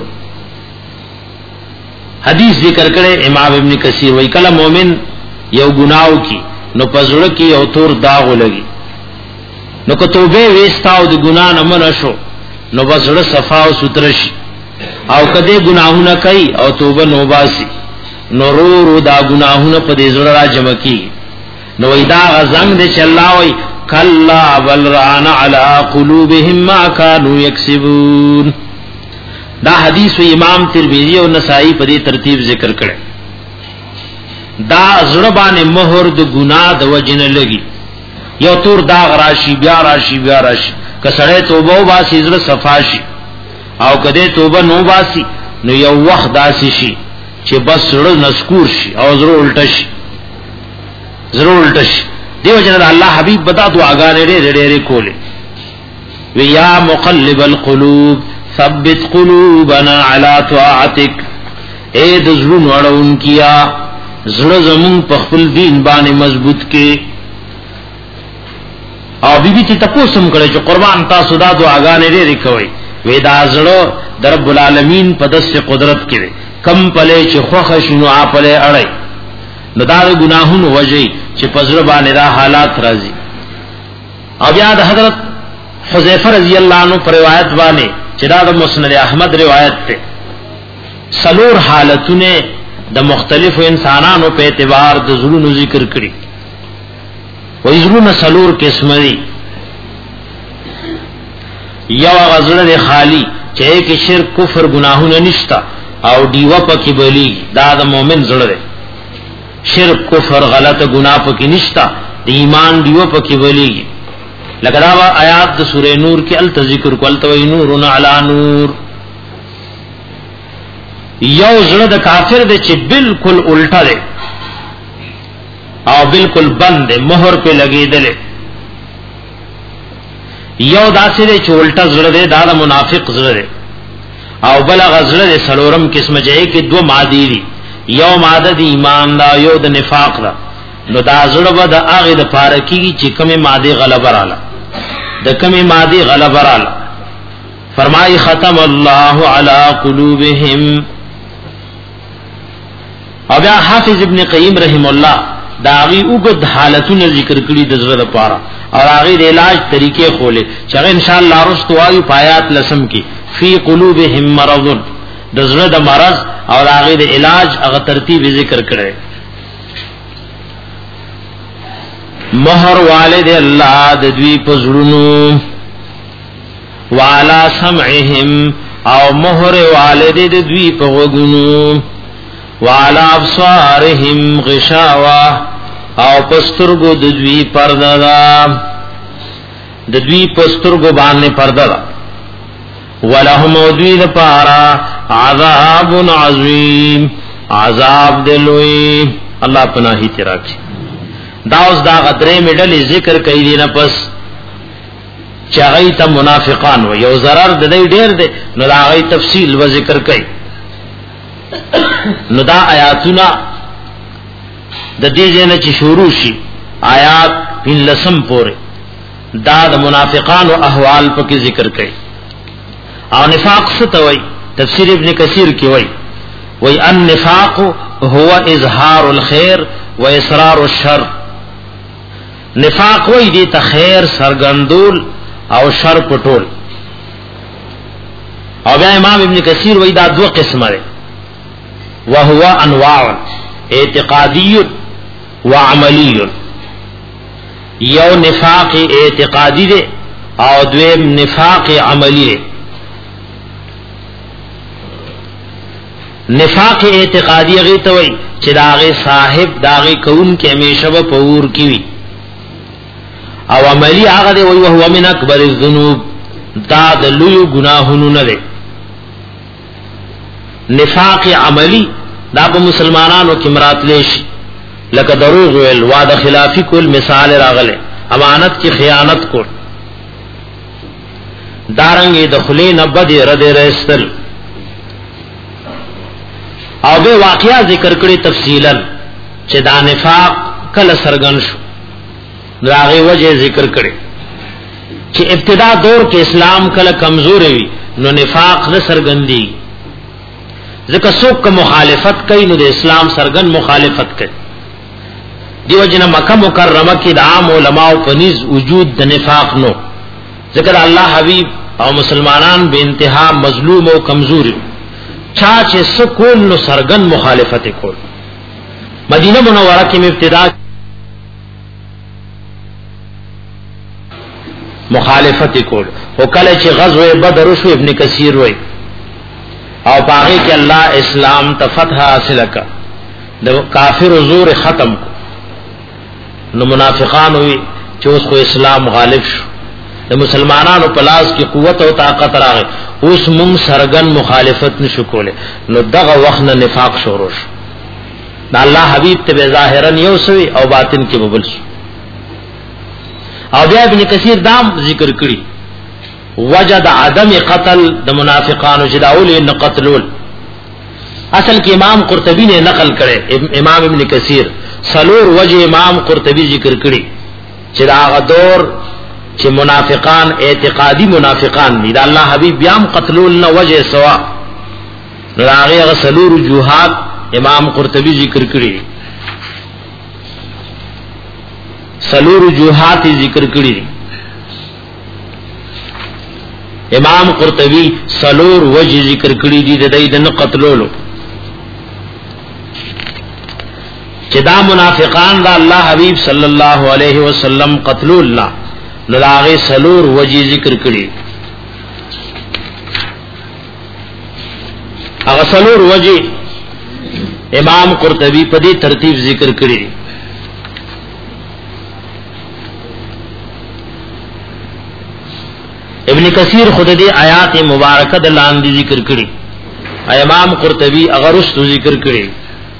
حدیث ذکر کړي امام ابن کثیر وای کله مؤمن یو ګناو کی نو پزړه کی یو تور داغ لګي نو که توبه وستاو د ګنا نه منشو نو بسړه صفا او سترشي او کده ګناهونه کوي او توبه نو باسي نو رو رو دا ګناهونه په دې زړه را جمع کی نو ایدا غزنګ دې چې الله وای کلا بل ران علی قلوبهم ما كانوا یکسبون دا حدیث امام ترمذی او نسائی په دې ترتیب ذکر کړي دا زړه باندې مہر د ګناه د وجنه لګي یو تور داغ راشي بیا راشي بیا راشي کسړې توبه واسي زړه صفاشي او کده توبه نو باسي نو یو وخت داسي شي چې بس زړه نسکور شي او زړه الټ شي زړه الټ شي دیو جن الله حبيب بتا دعاګانې ډېرې ډېرې کولې ویا مقلب القلوب ثبت قلوبنا على طاعتك اے د زړونو اړون کیا زړه زمون په خپل دین باندې مضبوط کې او بیبي چې تاسو هم کړی چې قربان تاسو دا دعاګانې لري کوي وې دا زړه در رب العالمین په دسه قدرت کې کم پله چې خوخه شنو اپله اړای نو دا ګناهونو وجي چې پزړه باندې دا حالات راځي او بیا د حضرت حذیفه رضی الله عنه پر روایت باندې چې دا د مسند احمد روایت ته سلور حالتونه د مختلفو انسانانو په اعتبار د زړونو ذکر کړي وې زړونه سلور قسم دي یو غزړه خالی چې کې شرک کفر گناهونه نشتا او دیوه پکې بلی دا د مؤمن زړه دی شرک کفر غلط گناه پکې نشتا د ایمان دیوه پکې بلی لکه دا آیات د سورې نور کې ال ذکر کول تو نورن علی نور یو زړه د کافر دی چې بالکل الټا دی او بالکل بند مہر په لګیدل یو داسې دی چې الټا زړه دی دا د منافق زړه دی او بل غزړه دی سلورم قسمه چې کې دو مادي دي یو ماده د ایمان دا یو د نفاق دا نو دا زړه به د هغه د پارکی چې کومه ماده غلبه رااله د کومه ماده غلبه رااله فرمای ختم الله علی قلوبهم او بیا حافظ ابن قیم رحم الله داغي وګد حالتونه ذکر کړي د زړه لپاره او هغه د علاج طریقې خولې چې ان شاء الله رستو وايي پایات لسم کې فی قلوبهم مرض د زړه د مرض او هغه د علاج هغه ترتیب ذکر کړي مہر والد الله د دوی په زړونو والا سمعهم او مہر والد د دوی په وګونو وعلى ابصارهم غشاوه او پسترګو د دوی پرده د دوی پسترګو باندې پرده ولهم دوی لپاره عذاب عظیم عذاب دلوی الله پناهی تراکي دا اوس دا غدرې مډلې ذکر کوي دینه پس چاغی ته منافقان و یو zarar د دې ډېر دي نو دا غي تفصیل و ذکر کوي نو دا آیاتونه د دې جنه چې شروع شي آیات په لسم پورې دا د منافقانو احوال په کې ذکر کړي او نفاق څه ته وایي تفسیر ابن کثیر کې وایي وایي النفاق هو اظهار الخير و اصرار الشر نفاق وایي دې ته خیر سرګندول او شر پټول او بیا امام ابن کثیر وایي دا دوه قسمه دي وهو انواع اعتقادی و عملی یو نفاق اعتقادی دے او دویم نفاق عملی دے نفاق اعتقادی اغی توئی چی داغی صاحب داغی کون کے ہمیشہ با پور کیوی او عملی آغا دے وی وهو من اکبر الذنوب دا دلوی گناہنو ندے نفاق عملی دا په مسلمانانو کې مراد لشي لکه دروغ ویل وعده خلافی کول مثال راغله امانت کی خیانت کول دارنګ دخلې نه بد رد رستل او به واقعیا ذکر کړي تفصیلا چې دا نفاق کله سرګن شو راغه وجه ذکر کړي چې ابتدا دور کې اسلام کله کمزور وي نو نفاق نه سرګندي ځکه څوک مخالفت کوي نو د اسلام سرګن مخالفت کوي دیو جن مکه مکرمه کې د عام علماء په نس وجود د نفاق نو ذکر الله حبیب او مسلمانان به انتها مظلوم او کمزور چا چې سکول نو سرګن مخالفت کول مدینه منوره کې ابتدا مخالفت کول او کله چې غزوه بدر شو ابن کثیر وای او باغی کې الله اسلام ته فتح حاصل کړ د کافر زور ختم کو نو منافقان وی چې اوس خو اسلام غالب شو د مسلمانانو په لاس کې قوت او طاقت راغی اوس مونږ سرګن مخالفت نشو کوله نو دغه وخت نه نفاق شروع شو د الله حبیب ته ظاهرا یو سوی او باطن کې ببل شو او بیا ابن کثیر دام ذکر کړي وجد عدم قتل د منافقانو چې داول نه قتلول اصل کې امام قرطبی نے نقل کړي امام ابن کثیر سلور وجه امام قرطبی ذکر کړي چې دا دور چې منافقان اعتقادي منافقان دي دا الله حبیب بیام قتلول نه وجه سوا راغه سلور وجوهات امام قرطبی ذکر کړي سلور وجوهات ذکر کړي امام قرطبی سلور وجه ذکر کړي دي د دې د قتلولو چې دا منافقان دا الله حبیب صلی الله علیه وسلم قتلول لا للاغه سلور وجه ذکر کړي هغه سلور وجه امام قرطبی په دې ترتیب ذکر کړي ابن کثیر خود دې آیات مبارکه د لاندې ذکر کړي امام قرطبی اگر اس ذکر کړي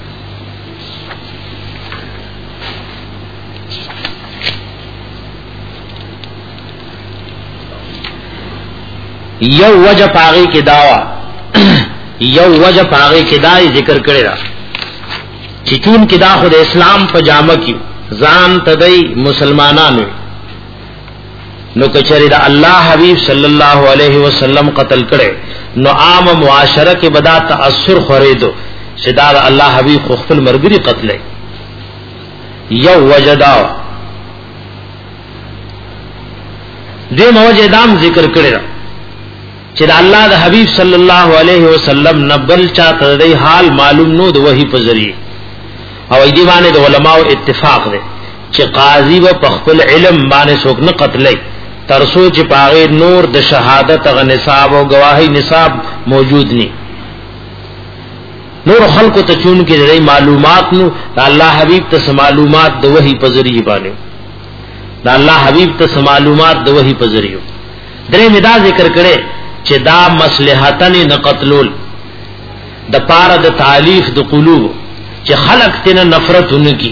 یو وجہ پاغی کی دعوی یو وجہ پاغی کی دعوی ذکر کرے را چون کی دا خود اسلام پجامہ کی زان تدئی مسلمانانو نو کچری دا اللہ حبیب صلی اللہ علیہ وسلم قتل کرے نو عام معاشرہ کے بدا تأثر خوریدو شدا دا اللہ حبیب خفل مرگری قتلے یو وجہ دعوی دے موجہ دام ذکر کرے را چې الله د حبیب صلی الله علیه وسلم نبل چا ته حال معلوم نو د وحی په ذریعہ او ای دیوانه د علماء اتفاق ده چې قاضی و خپل علم باندې څوک نه قتلای ترسو چې پاغه نور د شهادت غ نصاب او گواہی نصاب موجود ني نور خلق ته چون کې د معلومات نو د الله حبیب ته معلومات د وحی په ذریعہ باندې د الله حبیب ته معلومات د وحی په ذریعہ درې مدا ذکر کړي چې دا مصلحتن نه قتلول د پاره د تالیف د قلوب چې خلق تنه نفرت ونکي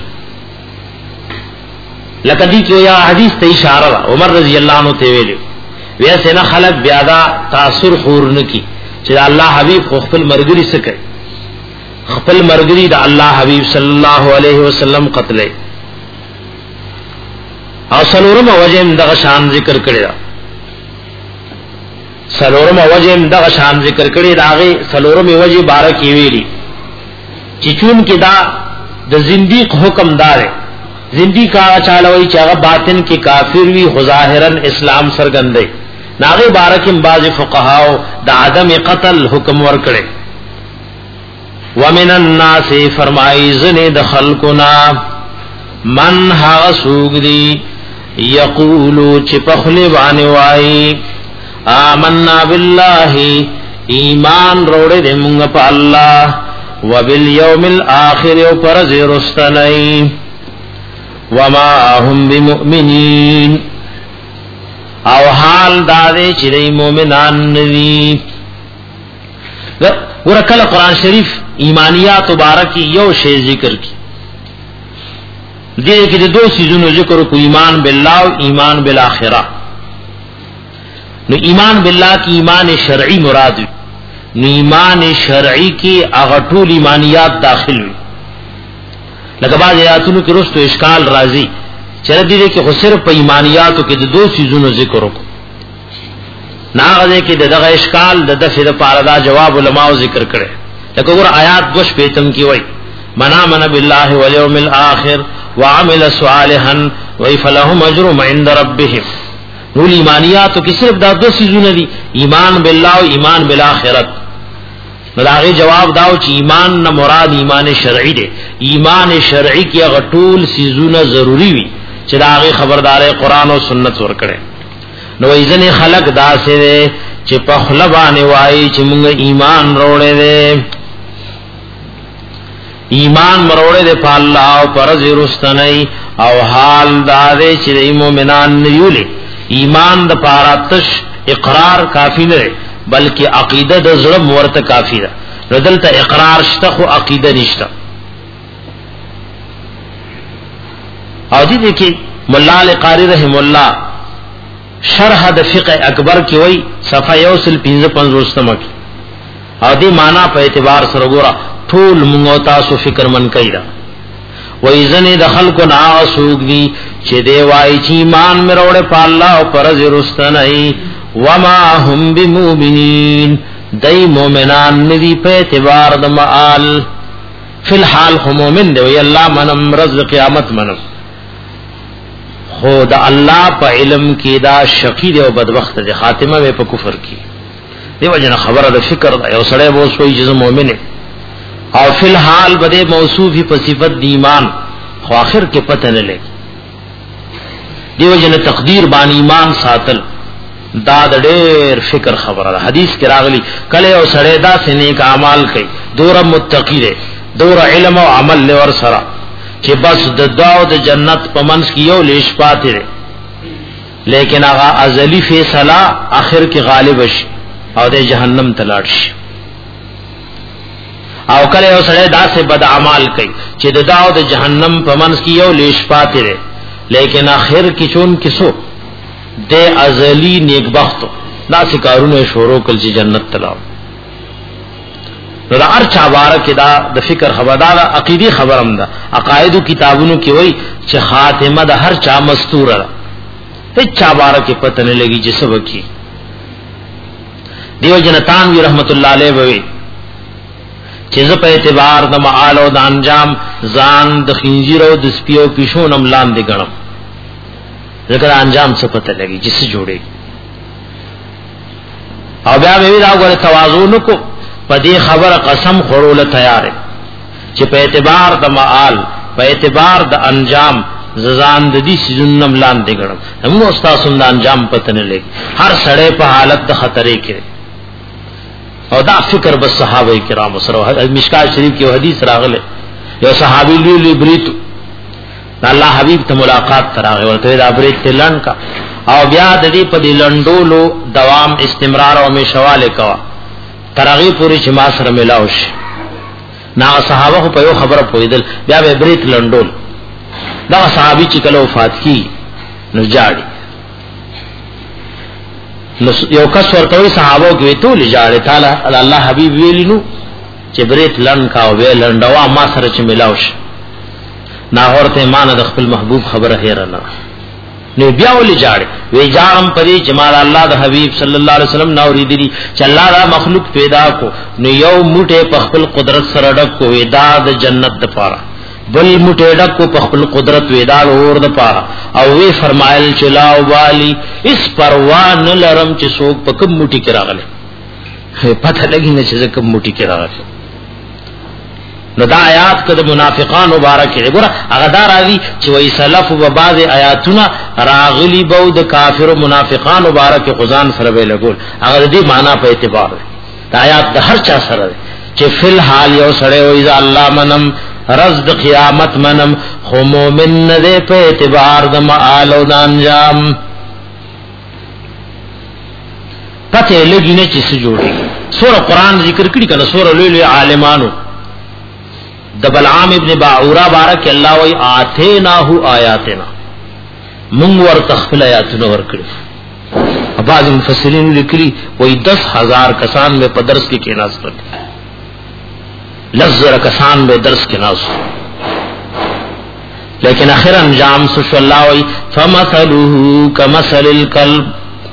لکه دې کې یا حدیث ته اشاره عمر رضی الله عنه ته ویل ویسه نه خلق بیا دا تاثر خور نکي چې الله حبیب خپل مرګري سکه خپل مرګري د الله حبیب صلی الله علیه وسلم قتل او سلورم وجه دغه شان ذکر کړی سلورم وجه دغه شان ذکر کړي داغه سلورم وجه بارکی ویلي چې چون کې دا د زنديق حکم دار زنديق کا چالوي چې هغه باطن کې کافر وي ظاهرا اسلام سرګندې ناغه بارکم باز فقهاو د عدم قتل حکم ور کړي ومن الناس فرمای زنه د خلقنا من ها سوغدي یقولو چې په خلی باندې وای آمنا بالله ایمان روڑے دے مونگا پا اللہ وبالیوم الاخر او پر زیرستنائی وما هم بمؤمنین او حال دادے چرئی مومنان نوی ورکل قرآن شریف ایمانیات مبارکی یو شی ذکر کی دیکھ کہ دو سیزنوں ذکر کو ایمان باللہ و ایمان بالآخرہ نو ایمان باللہ کی ایمان شرعی مراد نو ایمان شرعی کی اغٹول ایمانیات داخل ہوئی لکه بعض آیاتونو کې رستو اشکال راځي چې دې کې خو صرف په ایمانیاتو کې د دوه سيزونو ذکر وکړو ناغه کې دغه اشکال د دفع لپاره دا جواب علماء ذکر کړي لکه ور آیات دوش پیتم کی وای منا من بالله والیوم الاخر وعمل صالحا وفلهم اجر عند ربهم نو ایمانیاتو کې صرف دا دوه سيزونه دي ایمان بالله او ایمان بالآخرت داغه جواب داو چې ایمان نه مراد ایمان شرعي دی ایمان شرعي کې غټول سيزونه ضروری وي چې داغه خبرداري قران او سنت ورکړي نو ایزنه خلق داسې چې په خلبانه وای چې موږ ایمان وروړې دي ایمان مروړې دي په الله او پر زیرستنی او حال داده چې مومنان نیولې ایمان د پاراتش اقرار کافی نه بلکې عقیده د زړه ورته کافی ده ردلته اقرار شته خو عقیده نشته او دې کې مولا القاری رحم الله شرح د فقه اکبر کې وای صفحه یوسل پنځه پنځوستمه او دې معنا په اعتبار سره ګوره ټول موږ تاسو فکر من کایدا وای ځنه د خلکو نا سوق دي چې دی وای چې ایمان مې وروړې په الله او پر زرستنای وما هم بمؤمنین دای مؤمنان ندی په اعتبار د مآل فی الحال هم مؤمن دی وی الله منم رز قیامت منم خود الله په علم کې دا شقی دی او بدبخت دی خاتمه په کفر کې دیو جن خبره د فکر یو سړی وو سوی چې مؤمن او فی الحال بده موصوفی په صفت دی ایمان خو اخر کې پته نه لګي دیو جن تقدیر باندې ایمان ساتل دا د ډېر فکر خبره ده حدیث کې راغلی کله او سړی دا سنیک اعمال کوي دور متقی دی دور علم او عمل ور سره چې بس د دعا د جنت پمنس کیو لیش پاتې دی لیکن هغه ازلی فیصله اخر کې غالب شي او د جهنم تلاړ شي او کله او سړی دا سه بد اعمال کوي چې د دعا د جهنم پمنس کیو لیش پاتې دی لیکن اخر کې چون کیسو د ازلی نیک بختو ناس کارونه شروع کول چې جنت تلاو نو دا ارچا بارک دا د فکر خبردار عقیدی خبرم ده عقاید کتابونو کې وای چې خاتمه د هر چا مستور ده هیڅ چا بارک پته نه لګي چې سبب کی دیو جنتان وی رحمت الله علیه وی چې ز په اعتبار د معال او د انجام ځان د خنزیر او د سپیو پښو نم لاندې غړم ذکر انجام څه پته لګي چې څه جوړي او بیا وی دا غره تواضع نکو په دې خبره قسم خورول تیار چې په اعتبار د معال په اعتبار د انجام ززان د دې سيزونم لاندې غړم هم استاد د انجام پته نه لګي هر سړی په حالت د خطرې کې او دا فکر بس صحابه کرام سره مشکات شریف کې حدیث راغله یو صحابي لی بریتو الله حبیب ته ملاقات تراغه ورته دا بریت تلن کا او بیا د دې په دې لندولو دوام استمرار او مشواله کوا ترغی پوری چې ما سره ملاوش نا صحابه په یو خبره پویدل بیا به بریت لندول دا صحابي چې کله وفات کی نو جاړي نو یو کس ورته صحابه کې ټول جاړي تعالی الله حبيب ویلینو چې بریت لن کا او ویل لندوا ما سره چې ملاوش نا ورته مان د خپل محبوب خبره هیر نه نو بیا ولې جاړي وی جام پری جمال الله د حبیب صلی الله علیه وسلم نو ریدلی چې الله دا مخلوق پیدا کو نو یو موټه په خپل قدرت سره ډک کو ودا د جنت د پاره بل موټه ډک کو په خپل قدرت ودا اور د پاره او وی فرمایل چې لا والی اس پروان لرم چې څوک په کوم موټی کې راغله پته لګی نه چې کوم موټی کې راغله نو دا آیات کده منافقان مبارک عبره هغه دا راځي چې وای سلف و بعض آیاتونه راغلی بو د کافر او منافقان مبارک خدان سره به لګول هغه دې معنا په اعتبار دا آیات د هر چا سره چې فل حال یو سره وای ذا الله منم رز د قیامت منم خو مومن نه په اعتبار د معال او د انجام پته لګی نه چې څه جوړي سورہ قران ذکر کړي کله سورہ لوی لوی عالمانو د بلعام ابن باعورا بارک الله وی اتیناه آیاتنا من ور تخفل آیاتنا ور کړی بعض مفسرین لیکلي وی دس ہزار کسان به په درس کې کېناستل لزر کسان به درس کې ناس لیکن اخر انجام سو اللہ وی فمثلہ کمثل الکلب.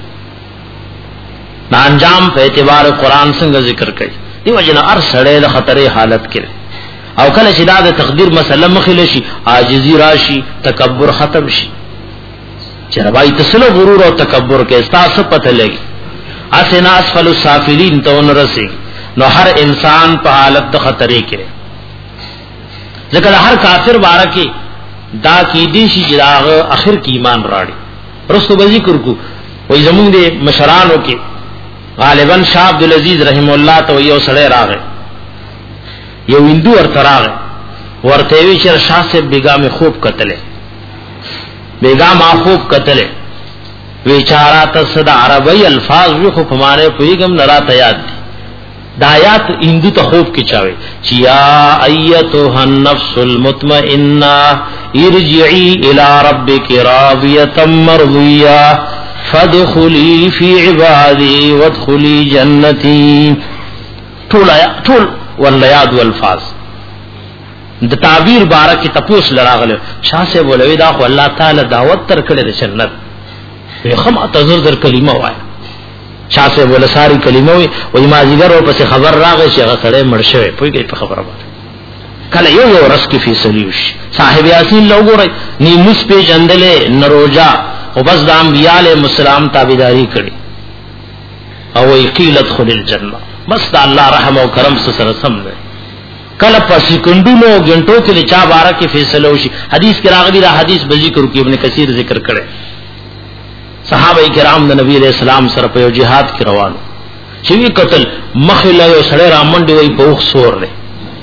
نا انجام په اعتبار قرآن څنګه ذکر کړي دی وجنه ار سړی د خطرې حالت کې او کله چې دا د تقدیر مسله مخله شي عاجزی راشي تکبر ختم شي. چربای تسلو غرور او تکبر کې استاسه پته لګي اسنا اسفل السافلین ته ونرسي نو هر انسان په حالت د خطرې کې ځکه هر کافر بارکه دا کی دي شي چې دا اخر کې ایمان راړي. رسو به ذکر کو وای زمونږ د مشرانو کې غالبا شاه عبد العزيز رحم الله ته یو سړی راغی یو هندو ورته راغی ورته وی چې شاه سے بیگا میں خوب قتل بیگا ما خوب قتل بیچارہ تصد عربی الفاظ وی خو پمانه پیغام نرات یاد دي د آیات هندو ته خوب کې چاوي چې یا ایتها النفس المطمئنه ارجعي الى ربك راضيه مرضيه فادخلی فی عبادی وادخلی جنتی. ټول ټول ولیاد والفاظ د تعبیر بارک تپوس لراغله شاه سے بولوی دا خو الله تعالی دعوت تر کړه د جنت په خما تزر در کلمه وای. شاه سے بوله ساری کلمه وای او ما زیګر او پس خبر راغی چې هغه سره مړ شوی پویږي په خبره باندې کله یو یو رس کې فیصله وشي. صاحب یاسین لوګورای نیمس په جندله نروجا او بس د انبیاء علیہ السلام تابعداری کړي او یقیلت خل الجنه بس د الله رحم او کرم سره سم ده. کله په سکندونو غنټو کې چا بارا کې فیصله وشي. حدیث کې راغلی دا حدیث به ذکر کې ابن کثیر ذکر کړي صحابه کرام د نبی علیہ السلام سره په جهاد کې روانو چې وی قتل مخله یو سړی را منډي وي په وخت سور دی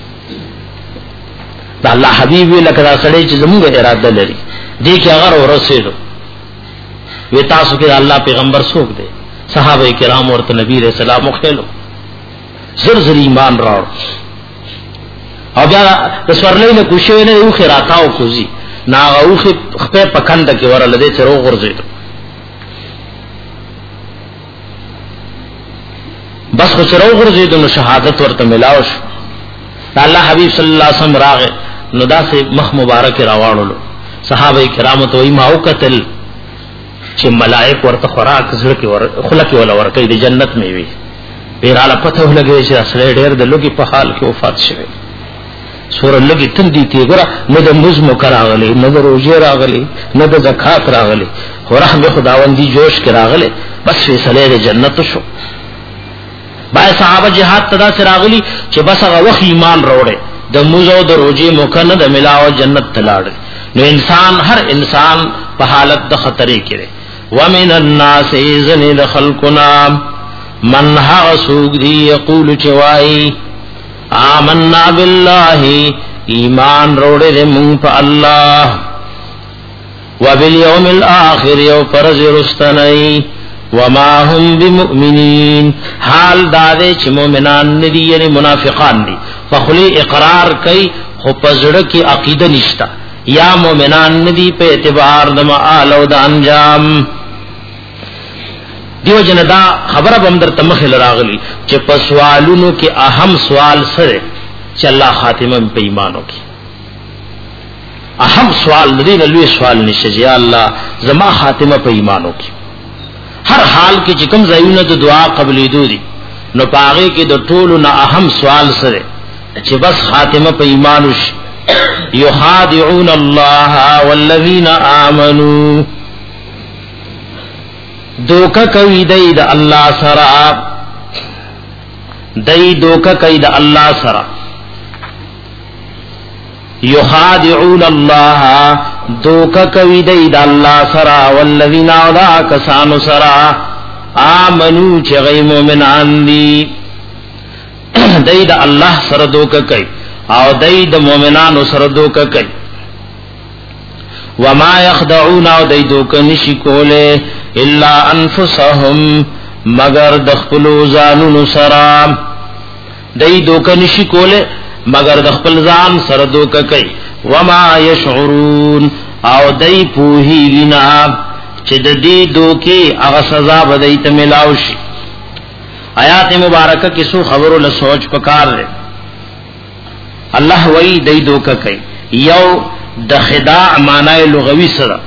دا الله حبیب لکه دا سړی چې زموږ اراده لري دې کې هغه ورسېدو وی تاسو کې الله پیغمبر څوک دی. صحابه کرام ورته نبی رسول الله مخلو زر زر ایمان راو او بیا د سورلې نه کوشي نه یو خیراتاو کوزي نا او خپه پکند کې ورل دې چرو غرزیدو بس خو چرو غرزیدو نو شهادت ورته ملاوش. الله حبیب صلی الله علیه وسلم راغه نو داسې مخ مبارک راوړلو صحابه کرام ته وی ما او قتل چې ملائک ورته خوراک زړه کې ور خلک ولا ورکې د جنت می وي پیراله پته ولګي چې اصله ډېر د لوګي په حال کې وفات شوه. سور لوګي تندې تی ګره نه د مزم کراغلي نه د روزه راغلي نه د زکات راغلي خو رحم خداوندی جوش کې راغلي بس فیصله د جنت شو. بای صحابه جهاد تدا سره راغلي چې بس هغه وخت ایمان وروړي د موزو د روزي مکنه د ملاو جنت تلاړ. نو انسان هر انسان په حالت د خطرې کې ومن الناس اذن خلقنا من ها سوق دی یقول چوای آمنا بالله ایمان روڑے دے مونږ په الله وبالیوم الاخر یو پرز رستنی وما هم بمؤمنین حال داده چې مؤمنان ندي یعنی منافقان دي فخلی اقرار کوي خو پزړه کې عقیده نشتا یا مؤمنان ندي په اعتبار د معال او د انجام. دیو جن دا خبره بم در تمخ لراغلی چې په سوالونو کې اهم سوال سره چې الله خاتمه په ایمانو کې اهم سوال ندی لوی سوال نشه یا الله زما خاتمه په ایمانو کې. هر حال کې چې کوم ځایونه د دعا قبلې دي نو پاغه کې د ټولو نه اهم سوال سره چې بس خاتمه په ایمانو شي. یخادعون الله والذین آمنوا دوکا کوي دای د الله سره دای دوکا کوي د الله سره یخادعون الله دوکا کوي دای د الله سره والذین اذا کسانو سره آمنو چې غي مؤمنان دي دای د الله سره دوکا کوي او دای د مؤمنانو سره دوکا کوي. وما يخدعون او دای دوکا نشي کوله الا انفسهم مگر د خپل ځانونو سره دای دوکا نشي کوله مگر د خپل ځان سره دوکا کوي. وما يشعرون او دای پوهی وینا چې د دې دوکي هغه سزا بدای ته ملاوي شي. آیات مبارکه کې سو خبرو له سوچ پکار لري. الله وای دای دوکا کوي یو د خداع معنی لغوي سره.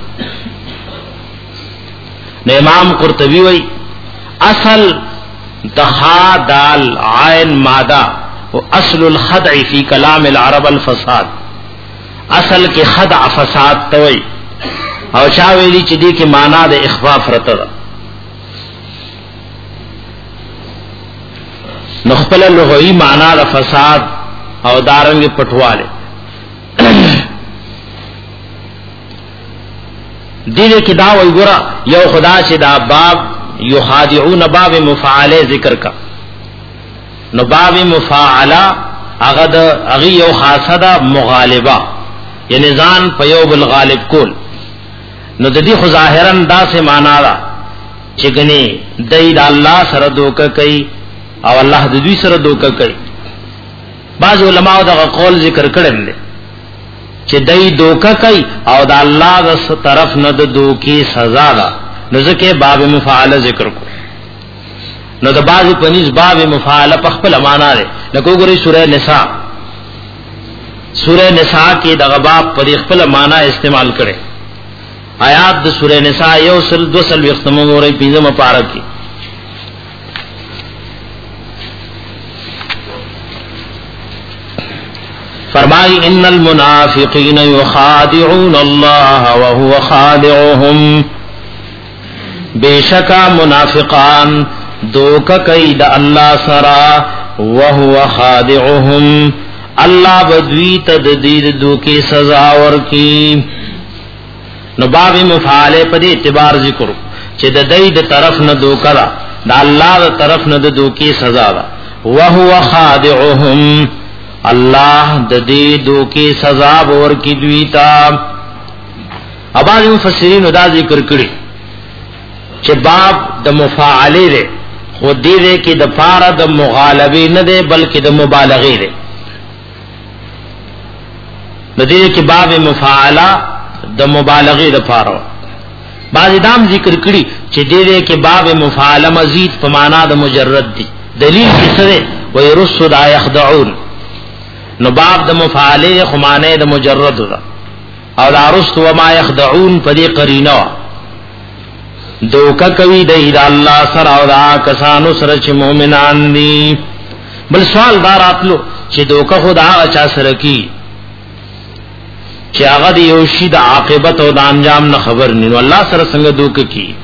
نو امام قرطبي وای اصل د ها دال عین ماده او اصل الخدع فی کلام العرب الفساد، اصل کې خدع فساد توي او چا ویلي چې دې کې معنا د اخفاف رته ده. نو خپل لغوي معنا د فساد او دارنګ پټواله دې کې دا وی ګره یو خدا چې دا باب یخادعون باب مفاعله ذکر کا. نو باب مفاعله هغه د هغه یو خاصه ده مغالبه، یعنی ځان په یو بل غالب کول. نو د دې خو ظاهرا دا سه معنا ده چې ګني دای د الله سره دوکه کوي او الله د دوی سره دوکه کوي. بعض علماء دا قول ذکر کړل دي چې دای دوکه کوي او د الله د طرف نه د دوکي سزا ده. نو ځکه باب مفاعله ذکر کو. نو د بعض پنځ باب مفاعله په خپل معنا ده. لکه وګورئ سوره نساء، سوره نساء کې دغه باب په خپل معنا استعمال کړي. آیات د سوره نساء یو سل دو سل وختمو غوړي پنځمه پاره کې فرمائی ان المنافقین یخادعون اللہ وهو خادعهم، بیشکا منافقان دوکا کئی دا اللہ سرا وهو خادعهم، اللہ بدوی تددید دوکی سزاور کی. نو باب مفعال پدی اعتبار ذکر چې د دای د طرف نه دوکا دا د الله د طرف نه د دوکی سزا دا وهو خادعهم، الله د دې دوکي سزا ور کی دوی تا. اباظ مفسرین دا ذکر کړي چې باب د مفاعله ده، خو دې دې کې د فار د مغالبه نه ده بلکې د مبالغه ده. د دې کې باب مفاعله د مبالغه د فار. بعض دام ذکر کړي چې دې دې کې باب مفاعله مزید په معنا د مجرد دي. دلیل کې سره ويرصد يخدعون، نو باب د مفاعله خمانه د مجرد ده او د ارست و ما يخدعون په دې قرینه دوکا کوي د الله سره او د کسانو سره چې مؤمنان دي. بل سوال دار اتلو چې دوکا خدا چا سره کی چې هغه د یو شی د عاقبت او د انجام نه خبر نه، نو الله سره څنګه دوکا کی؟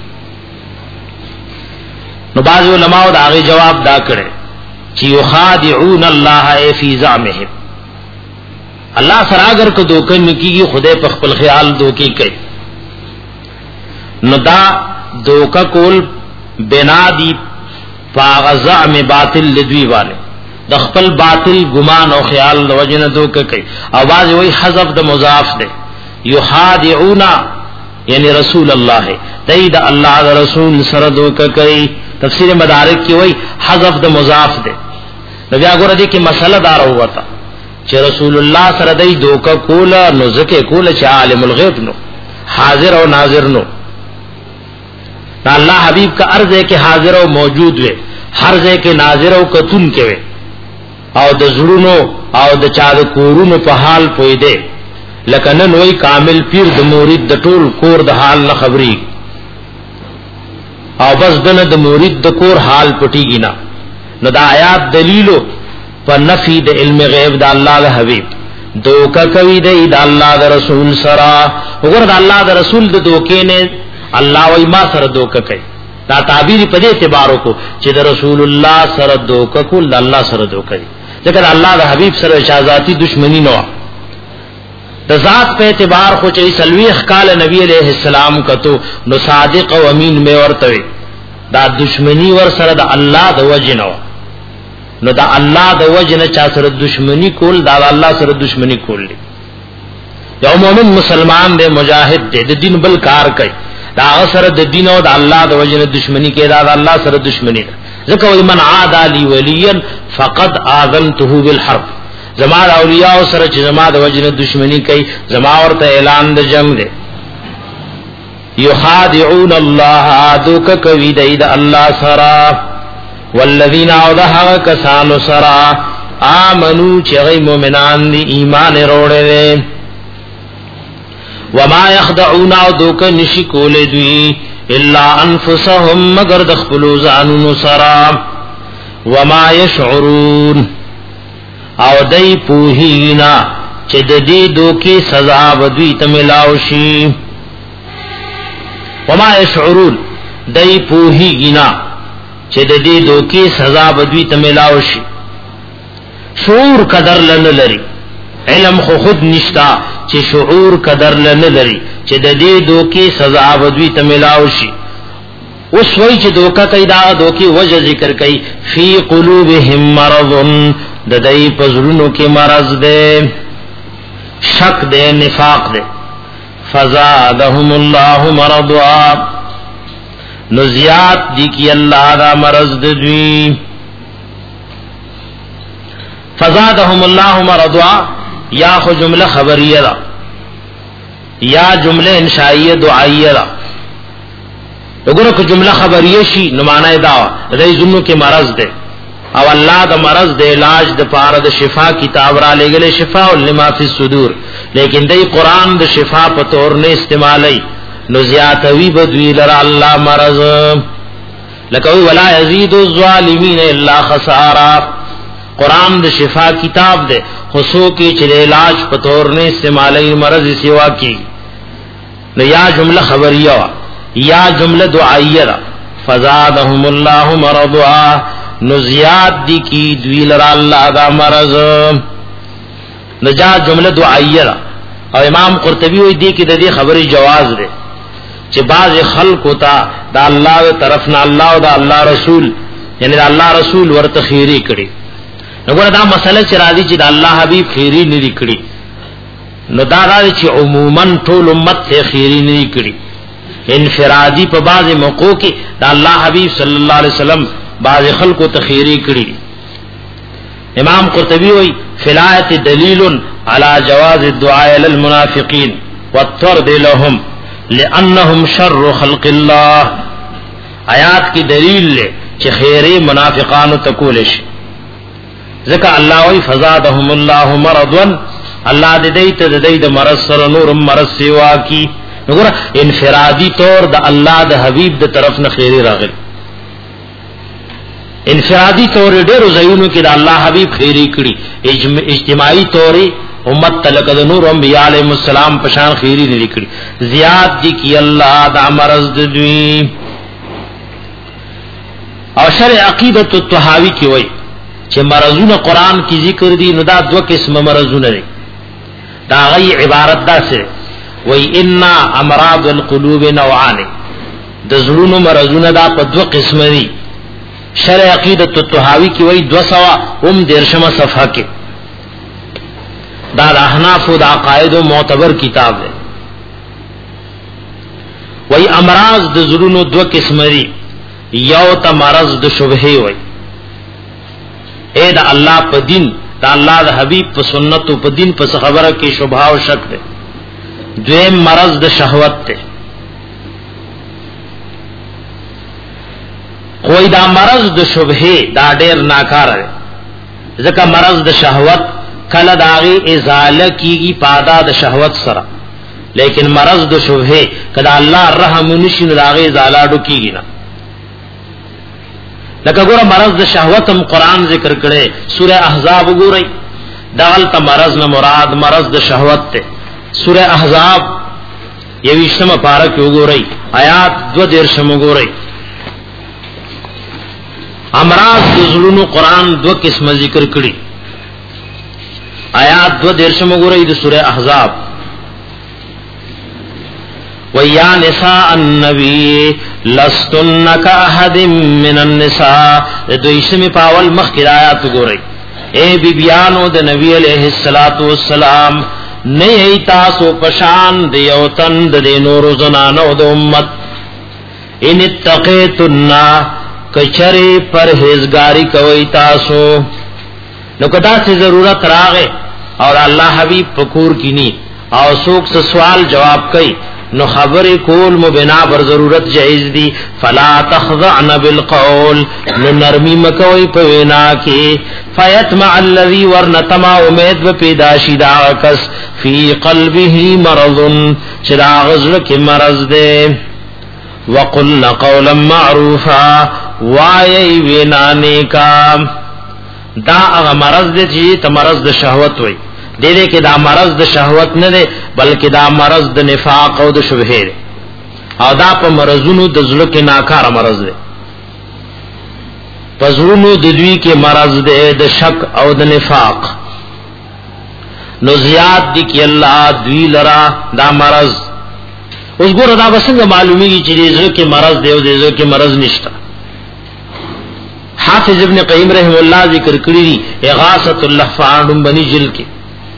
نو بعض علماء دا هغه جواب دا کړي چې یخادعون الله فی زعمهم، اللہ سره اگر کو دوکه نکیږي خدای په خپل خیال دوکي کوي. نو دا دوکه کول بنا دی پاغزعم باطل لدوی والے د خپل باطل ګمان او خیال د وجنه دوکه کوي. او باز وی حذف د مضاف ده، یخادعون یعنی رسول الله، دای د الله د رسول سره دوکه کوي. تفسیر مدارک کی وی حذف د مضاف ده. نو بیا ګور دي کې مسله دار ہوتا چې رسول الله سره دای دوکه کوله، نو ځکه کوله چې عالم الغیب نو حاضر او ناظر نو. الله حبیب کا عرض ہے کہ حاضر او موجود وے، ہر ځای کې ناظر او کتون کې وے، او د زړونو او د چا د کورونو په حال پوي دی. لکه نن وای کامل پیر د مرید د ټول کور د حال نه خبري، او بس دنه د مرید د کور حال پټیږي نه. نو دا آیات دلیلو په نفی د علم غیب د الله د حبیب. دوکا کوي د الله د رسول سره، وګوره د الله د رسول د دوکې نه الله وای ما سره دوکا کوي. دا تعبیر په دې اعتبار کو چې د رسول الله سره دوکا کول د الله سره دوکا کوي، ځکه الله د حبیب سره شازاتی دشمنی نه و. د ذات په اعتبار خو چې سلويخ کال نبی علیہ السلام کتو نو صادق او امین مې ورته دا دشمنی ور سره د الله د وجنه، نو دا الله د وجنه چا سره دشمنی کول دا الله سره دشمنی کول دی. یو مؤمن مسلمان دی، مجاهد دی، د دین بل کار کوي، دا سره د دین او د الله د وجنه دشمنی کې دا الله سره دشمنی ده. ځکه وای من عاد علی ولیا فقد اذنته بالحرب، زما د اولیاء سره چې زما د وجنه دشمنی کوي زما ورته اعلان د جنگ دی. یخادعون الله دوک کوي د الله سره، والذین اودها کسانو سرا آمنو چې غي مؤمنان دي ایمان وروړي. وما يخدعون او دوک نشی کول دوی الا انفسهم مگر د خپل ځانونو سره وما يشعرون او دای پوهینا چې د دې دوکي سزا ودوی ته ملاوي وما يشعرون دای پوهینا چې د دې دوکي سزا ودوی ته ملاوي شعور قدر لن لري علم خو خود نشتا چې شعور قدر لن لري چې د دې دوکي سزا ودوی ته ملاوي اوس وای چې دوکا کیدا دوکي وجه ذکر کوي فی قلوبهم مرض د دای پزړونو کې مرض ده شک ده نفاق ده فزادهم الله مرضا نزیات دی کی الله دا مرض دوی فزادهم الله مرضا یا خو جمله خبریه ده یا جمله انشائیه دعائیه ده وګوره کو جمله خبریه شي نو معنی دا دای زونو کې مرض ده او الله د مرض د علاج د پاره د شفا کتاب را لګلې شفاء لما فی الصدور لیکن دای قران د شفا په تور نه استعمالي نو زیاتوی بدوی لرا الله مرض لکه ولا یزيد الظالمین الا خسارا قران د شفا کتاب ده خصو کې چې علاج په تور نه استعمالي مرض سیوا کی نو یا جمله خبریه یا جمله دعائیه فزادهم الله مرضا نزیات دی کی دوی لرا اللہ دا مرض نجات جملہ دعائیہ او امام قرطبی ہوئی دی کی دا دی خبری جواز دے چھ بعض خلق ہوتا دا اللہ طرفنا اللہ دا اللہ رسول یعنی دا اللہ رسول ورت خیری کری نگونا دا مسئلہ چھ را دی چھ دا اللہ حبیب خیری نری کری نو دا دا دی چھ عموماً طول امت سے خیری نری کری انفرادی پا بعض موقع کی دا اللہ حبیب صلی اللہ علیہ وسلم بعض خلق تخیری کری امام قرطبی ہوئی فلایت دلیل علی جواز الدعاء للمنافقین والطرد لهم لانهم شر خلق اللہ آیات کی دلیل لے چھ خیر منافقان تکولش ذکا اللہ ہوئی فزادهم اللہ مرضا اللہ دے دیت دے دیت مرض سر نور مرض سوا کی نگورا انفرادی طور دا اللہ دا حبیب دا طرف نخیری راغل انفرادی طور ډېر زینو کې د الله حبیب خیری کړي اجتماعي طور امت تلک د نور انبیاء علیهم السلام پشان خیری نه کړي زیات دي کی الله دا مرض دوی او شرع عقیدۃ الطحاوی کې وای چې مرضونه قران کې ذکر دي نو دا دوه قسم مرضونه دي دا غي عبارت دا سره وای ان امراض القلوب نوعان د زړونو مرضونه دا په دوه قسم دي شرع عقیدۃ الطحاوی کی وای دو سوا ام درشمه صفحه کې دا احناف او د عقاید معتبر کتاب دی وای امراض د زړونو دو قسم دي یو ته مرض د شبهه وای اے دا الله په دین دا الله د حبیب په سنت او په دین په خبره کې شبهه او شک دی دویم مرض د شهوت دی کوئی دا مرض د شبهه دا ډیر ناکار دی ځکه مرض د شهوت کله داغي ازاله کیږي پادا د شهوت سره لیکن مرض د شبهه کله الله رحم نشي داغي ازاله ډو کیږي نه لکه ګوره مرض د شهوت هم قران ذکر کړي سوره احزاب وګورئ دغلت مرض نه مراد مرض د شهوت ته سوره احزاب یویشتمه پارا کې وګورئ آیات دو دیرشم وګورئ امراض د زړونو قران دو قسمه ذکر کړي آیات دو دیرشم وګورئ د سوره احزاب وَيَا نِسَاءَ النَّبِيِّ لَسْتُنَّ كَأَحَدٍ مِّنَ النِّسَاءِ دویشتمی پاول مخ کی آیات گورئی اے بی بیانو د نبی علیہ الصلوۃ والسلام نہیں تاسو پشان دیو تند د نور زنانو د امت ان اتقیتن کچری پرهیزګاری کوي تاسو نو کدا سے ضرورت راغے اور اللہ حبیب پکور کینی او سوک سے سوال جواب کئی نو خبر کول مبنا بر ضرورت جائز دی فلا تخضعن بالقول نو نرمی مکوئی پوینا کی فیتمع الذی ورنتما امید و پیداشی دا کس فی قلبه مرض چرا غزل کی مرض دے وقلن قولا معروفا وائی وینانے کا دا اغا مرض دے چی تا مرض دا شہوت وی دے دے کہ دا مرض دا شہوت نہ دے بلکہ دا مرض دا نفاق او دا شبہے دے او دا پا مرضونو دا ظلو کے ناکار مرض دے پا ظلونو دا دوی کے مرض دے دا شک او دا نفاق نو زیاد دی کہ اللہ دوی لرا دا مرض اس گو ردا بسنگ معلومی کی چیزی ظلو کے مرض دے او دے ظلو کے مرض نشتا حافظ ابن قیم رحم اللہ ذکر کری دی اغاثت اللہ فعانڈم بنی جل کے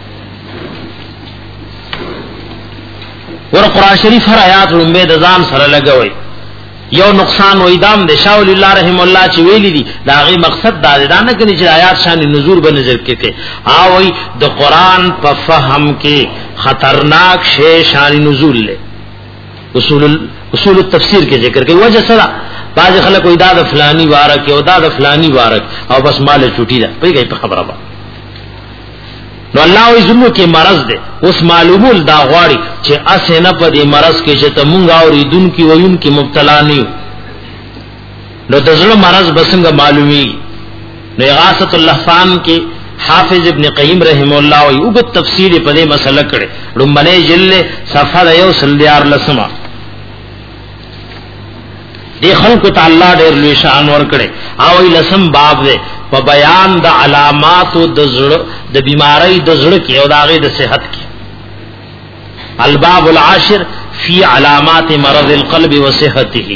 ور قرآن شریف ہر آیات رنبے دزان سر لگوئی یو نقصان و ادام دے شاہ ولی اللہ رحم اللہ چی ویلی دی دا غی مقصد دا دے دا نکنی چی آیات شان نزول بنظر کے کے آوئی دا قرآن پا فہم کے خطرناک شے شان نزول لے اصول, اصول التفسیر کے ذکر کے وجہ صدا بعض خلق و دا دا فلانی بارک او دا دا فلانی بارک او بس مال چوٹی دا پئی گئی پا خبر با نو اللہ وی ظلمو کی مرض دے اس معلومول دا غواری چھے اسے نپا دی مرض کے چھتا منگا اوری دن کی ویون کی مبتلا نیو نو دا ظلم مرض بسنگا معلومی نو اغاثت اللہ فان کے حافظ ابن قیم رحم اللہ وی اگت تفسیر پا دے مسئلہ کرے رنبنے جلے صفحہ دیو سلدیار لسما دی خلق تعالی دیر لوی شان ور کرے آوی لسم باب دے و بیان دا علامات د زړه د بیماری د زړه کې او د هغه د صحت کې الباب العاشر فی علامات مرض القلب و صحته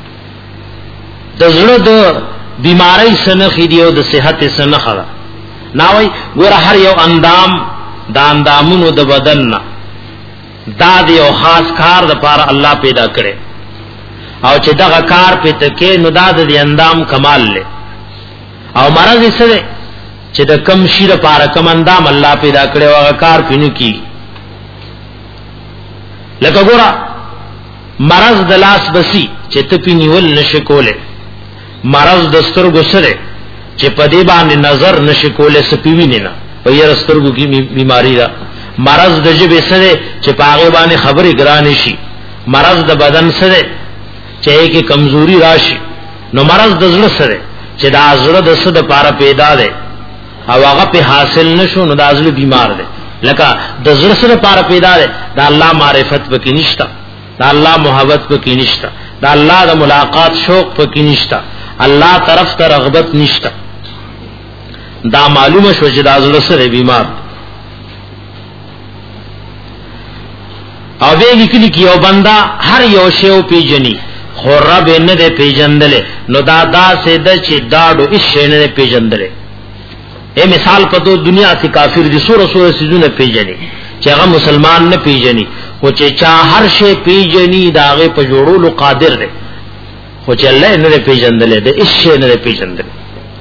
د زړه د بیماری سنخ دی او د صحت سنخ دا ناوی ګور هر یو اندام د اندامونو د بدن نه دا دی او خاص کار د پاره الله پیدا کړي او چې دا کار په تکې نو دا د اندام کمال له او مرض یې سره چې د کم شیر پاره کم اندام الله پیدا کړي او کار پینو کی لکه ګورا مرض د لاس بسی چې ته پینول نشي کوله مرض د سترګو سره چې په دې باندې نظر نشي کوله سپیوی نه نه په یې سترګو کی بیماری ده مرض د جبه سره چې پاغه باندې خبرې ګران شي مرض د بدن سره چې کې کمزوري راشي نو مرض د زړه سره چې دا زړه د څه د پاره پیدا ده او هغه په حاصل نشو نو دا زړه بیمار ده لکه د زړه سره پاره پیدا ده دا الله معرفت پکې نشتا دا الله محبت پکې نشتا دا الله د ملاقات شوق پکې نشتا الله طرف ته رغبت نشتا دا معلومه شو چې دا زړه سره بیمار او به لیکلی کی او بندا هر یو شی او پیجنی خو رب نه دې پیجندلې نو دا دا سید چې داډو هیڅ شی نه پیجندلې اے مثال پتو دنیا سے کافر دي سور سور سيزونه پیجنی چې هغه مسلمان نه پیجنی خو چې چا هر شی پیجنی داغه په جوړولو قادر دی خو چې الله نه پیجندلې دې هیڅ شی نه پیجندلې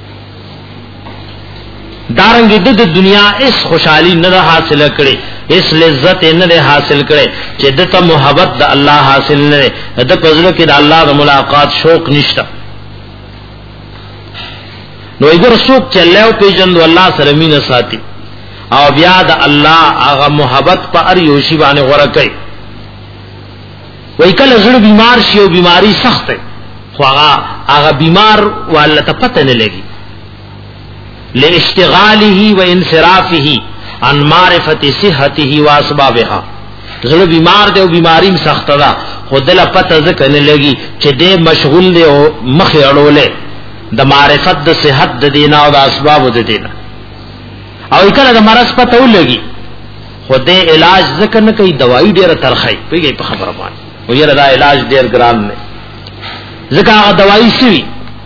دارنګ د دنیا اس خوشحالی نه حاصل کړي اس لذت نه حاصل کړي چې دته محبت د الله حاصل نه د پزلو کې د الله د ملاقات شوق نشته نو ایګر څوک چې الله او پیجن الله سره مینه ساتي او بیا د الله هغه محبت په ار یوشي باندې غوړه کوي وای کله زړه بیمار شي او بیماری سخت ہے خو هغه هغه بیمار والله ته پته نه لګي لاشتغاله وانصرافه عن معرفت صحته واسبابها زړه بیمار دی او بیماری سخت ده خودله پته ځکه نه لګي چې دې مشغول دی او مخ اړولې د معرفت د صحت د دینه او د اسباب د دینه او کله د مرض پته ولګي خو دې علاج ځکه نه کوي دوايي ډیره ترخی پیږي په خبره باندې او یره دا علاج ډیر ګران نه ځکه هغه دوايي سوي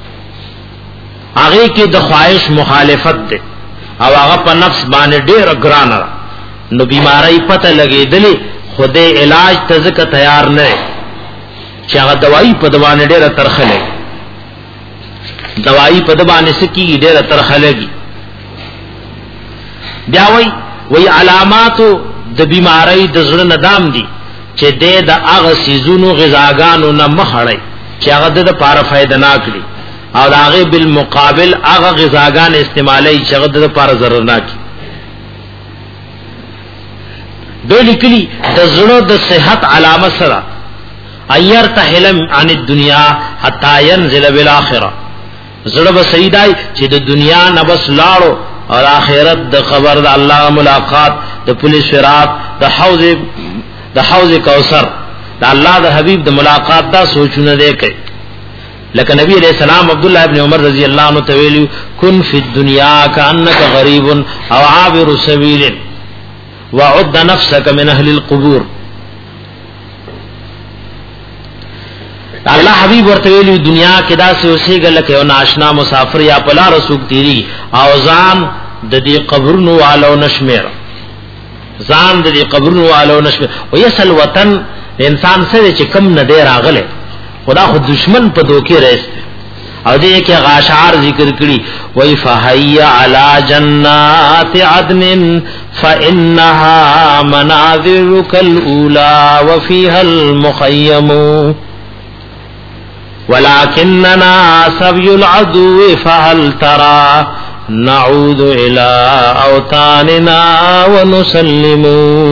هغه کې د خواهش مخالفت ده او هغه په نفس باندې ډېر ګران نو بیماری پته لګېدلې خوده علاج ته ځکه تیار نه چې هغه دوايي په دوانه ډېر ترخه لګي دوايي په دوانه سکی ډېر ترخه لګي بیا وای وای علامات د بیماری د زړه ندام دي چې دې د هغه سيزونو غذاګانو نه مخړی چې هغه د لپاره فائدہ نه کړی او د هغه بالمقابل هغه غذاګان استعمالي چې هغه د لپاره ضرر نه کړي. دوی لیکلي د زړه د صحت علامه سره ایر تحلم عن الدنيا حتى ينزل بالاخره زړه به سیدای چې د دنیا نه بس لاړو او آخرت د خبر د الله ملاقات د پولیس صراط د حوض د حوض کوثر د الله د حبیب د ملاقات دا سوچونه دی کوي. لکه نبی علیہ السلام عبد الله ابن عمر رضی اللہ عنہ تویل کن فی الدنیا کانک غریب او عابر سبیل وعد نفسك من اهل القبور. الله حبیب ورته ویلی دنیا کې دا څه اوسېګل لکه یو ناشنا مسافر یا پلا رسوک تیری او ځان د دې قبرونو والو نشمیر ځان د دې قبرونو والو نشمیر او یسل وطن انسان سره چې کم نه دی راغله خدا خو دشمن په دوکې رئیس او دې کې غاشعار ذکر کړي وای فحی علی جنات عدن فانها مناظرک الاولى وفيها المخيم ولكننا سبي العدو فهل ترى نعود الى اوطاننا ونسلم.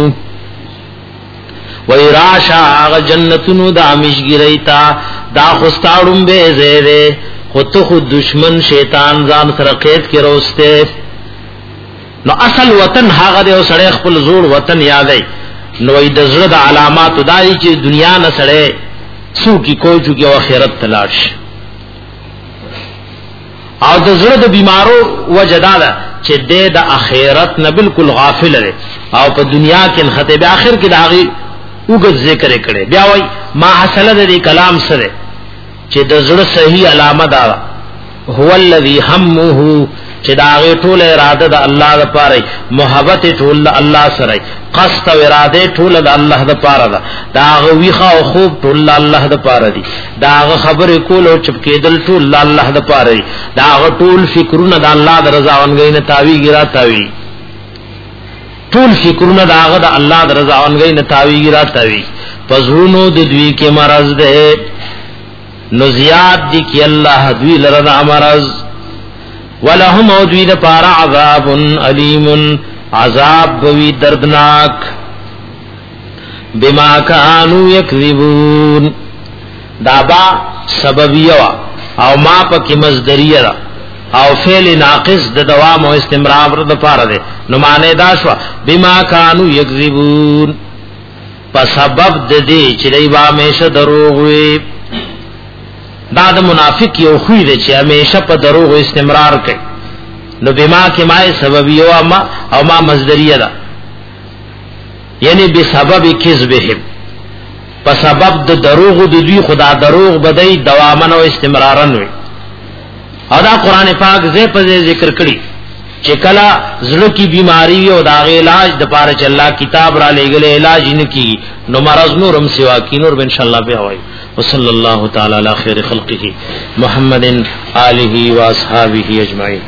ویراشا جنتونو دا مشګریتا دا خوستاړم به زیره خود خود دشمن شیطان ځان سره قید کې روسته. نو اصل وطن هغه دی او سړی خپل زوړ وطن یادای نو د زړه د علامات دای چې دنیا نه سړی سو کی کوئی چوکی او آخرت تلاش او د زړه د بیمارو وجداده چې د آخرت نه بالکل غافل لري او په دنیا کې خطیب اخر کې داغي وګت ذکر کړي. بیا وای ما حاصله د کلام سره چې د زړه صحیح علامه دا هو الذی همه چې داغه ټول اراده د الله لپاره محبت ټول الله سره قصد او اراده ټول د الله لپاره ده داغه ویخه او خوب ټول الله لپاره دي داغه خبره کول او چپ کېدل ټول الله لپاره دي داغه ټول فکرونه د الله د رضا ونګي نه تاوی ګرا تاوی ټول فکرونه داغه د الله د رضا ونګي نه تاوی ګرا تاوی پزړونو د دوی کې مرز ده نو زیاد دي کې الله دوی لره مرز ولهم اوذی د پارا عذاب علیم عذاب بوی دردناک بما كانوا یکذبون. دابا سببیه او ما پکې مصدریه او فعل ناقص د دوام او استمرار د پاره ده نو معنی دا شو بما كانوا یکذبون په سبب د دې چې دوی با همیشه دروغ وي. دا د منافق یو خوی دی چې همیشه په دروغ استمرار کوي. نو بما کې ما سببیه او ما او ما مصدریه ده یعنی بسبب کذبهم په سبب د دروغ د دوی خدا دروغ بدای دوامن او استمرارن وي. او دا قران پاک زې په ذکر کړي چې کلا زړه کی بیماری او دا علاج د پاره چې الله کتاب را لېګل علاج نه کی نو مرض نورم سوا کی نور ان شاء الله به وای. وصلی الله تعالی علی خیر خلقه محمد آله و اصحابہ اجمعین.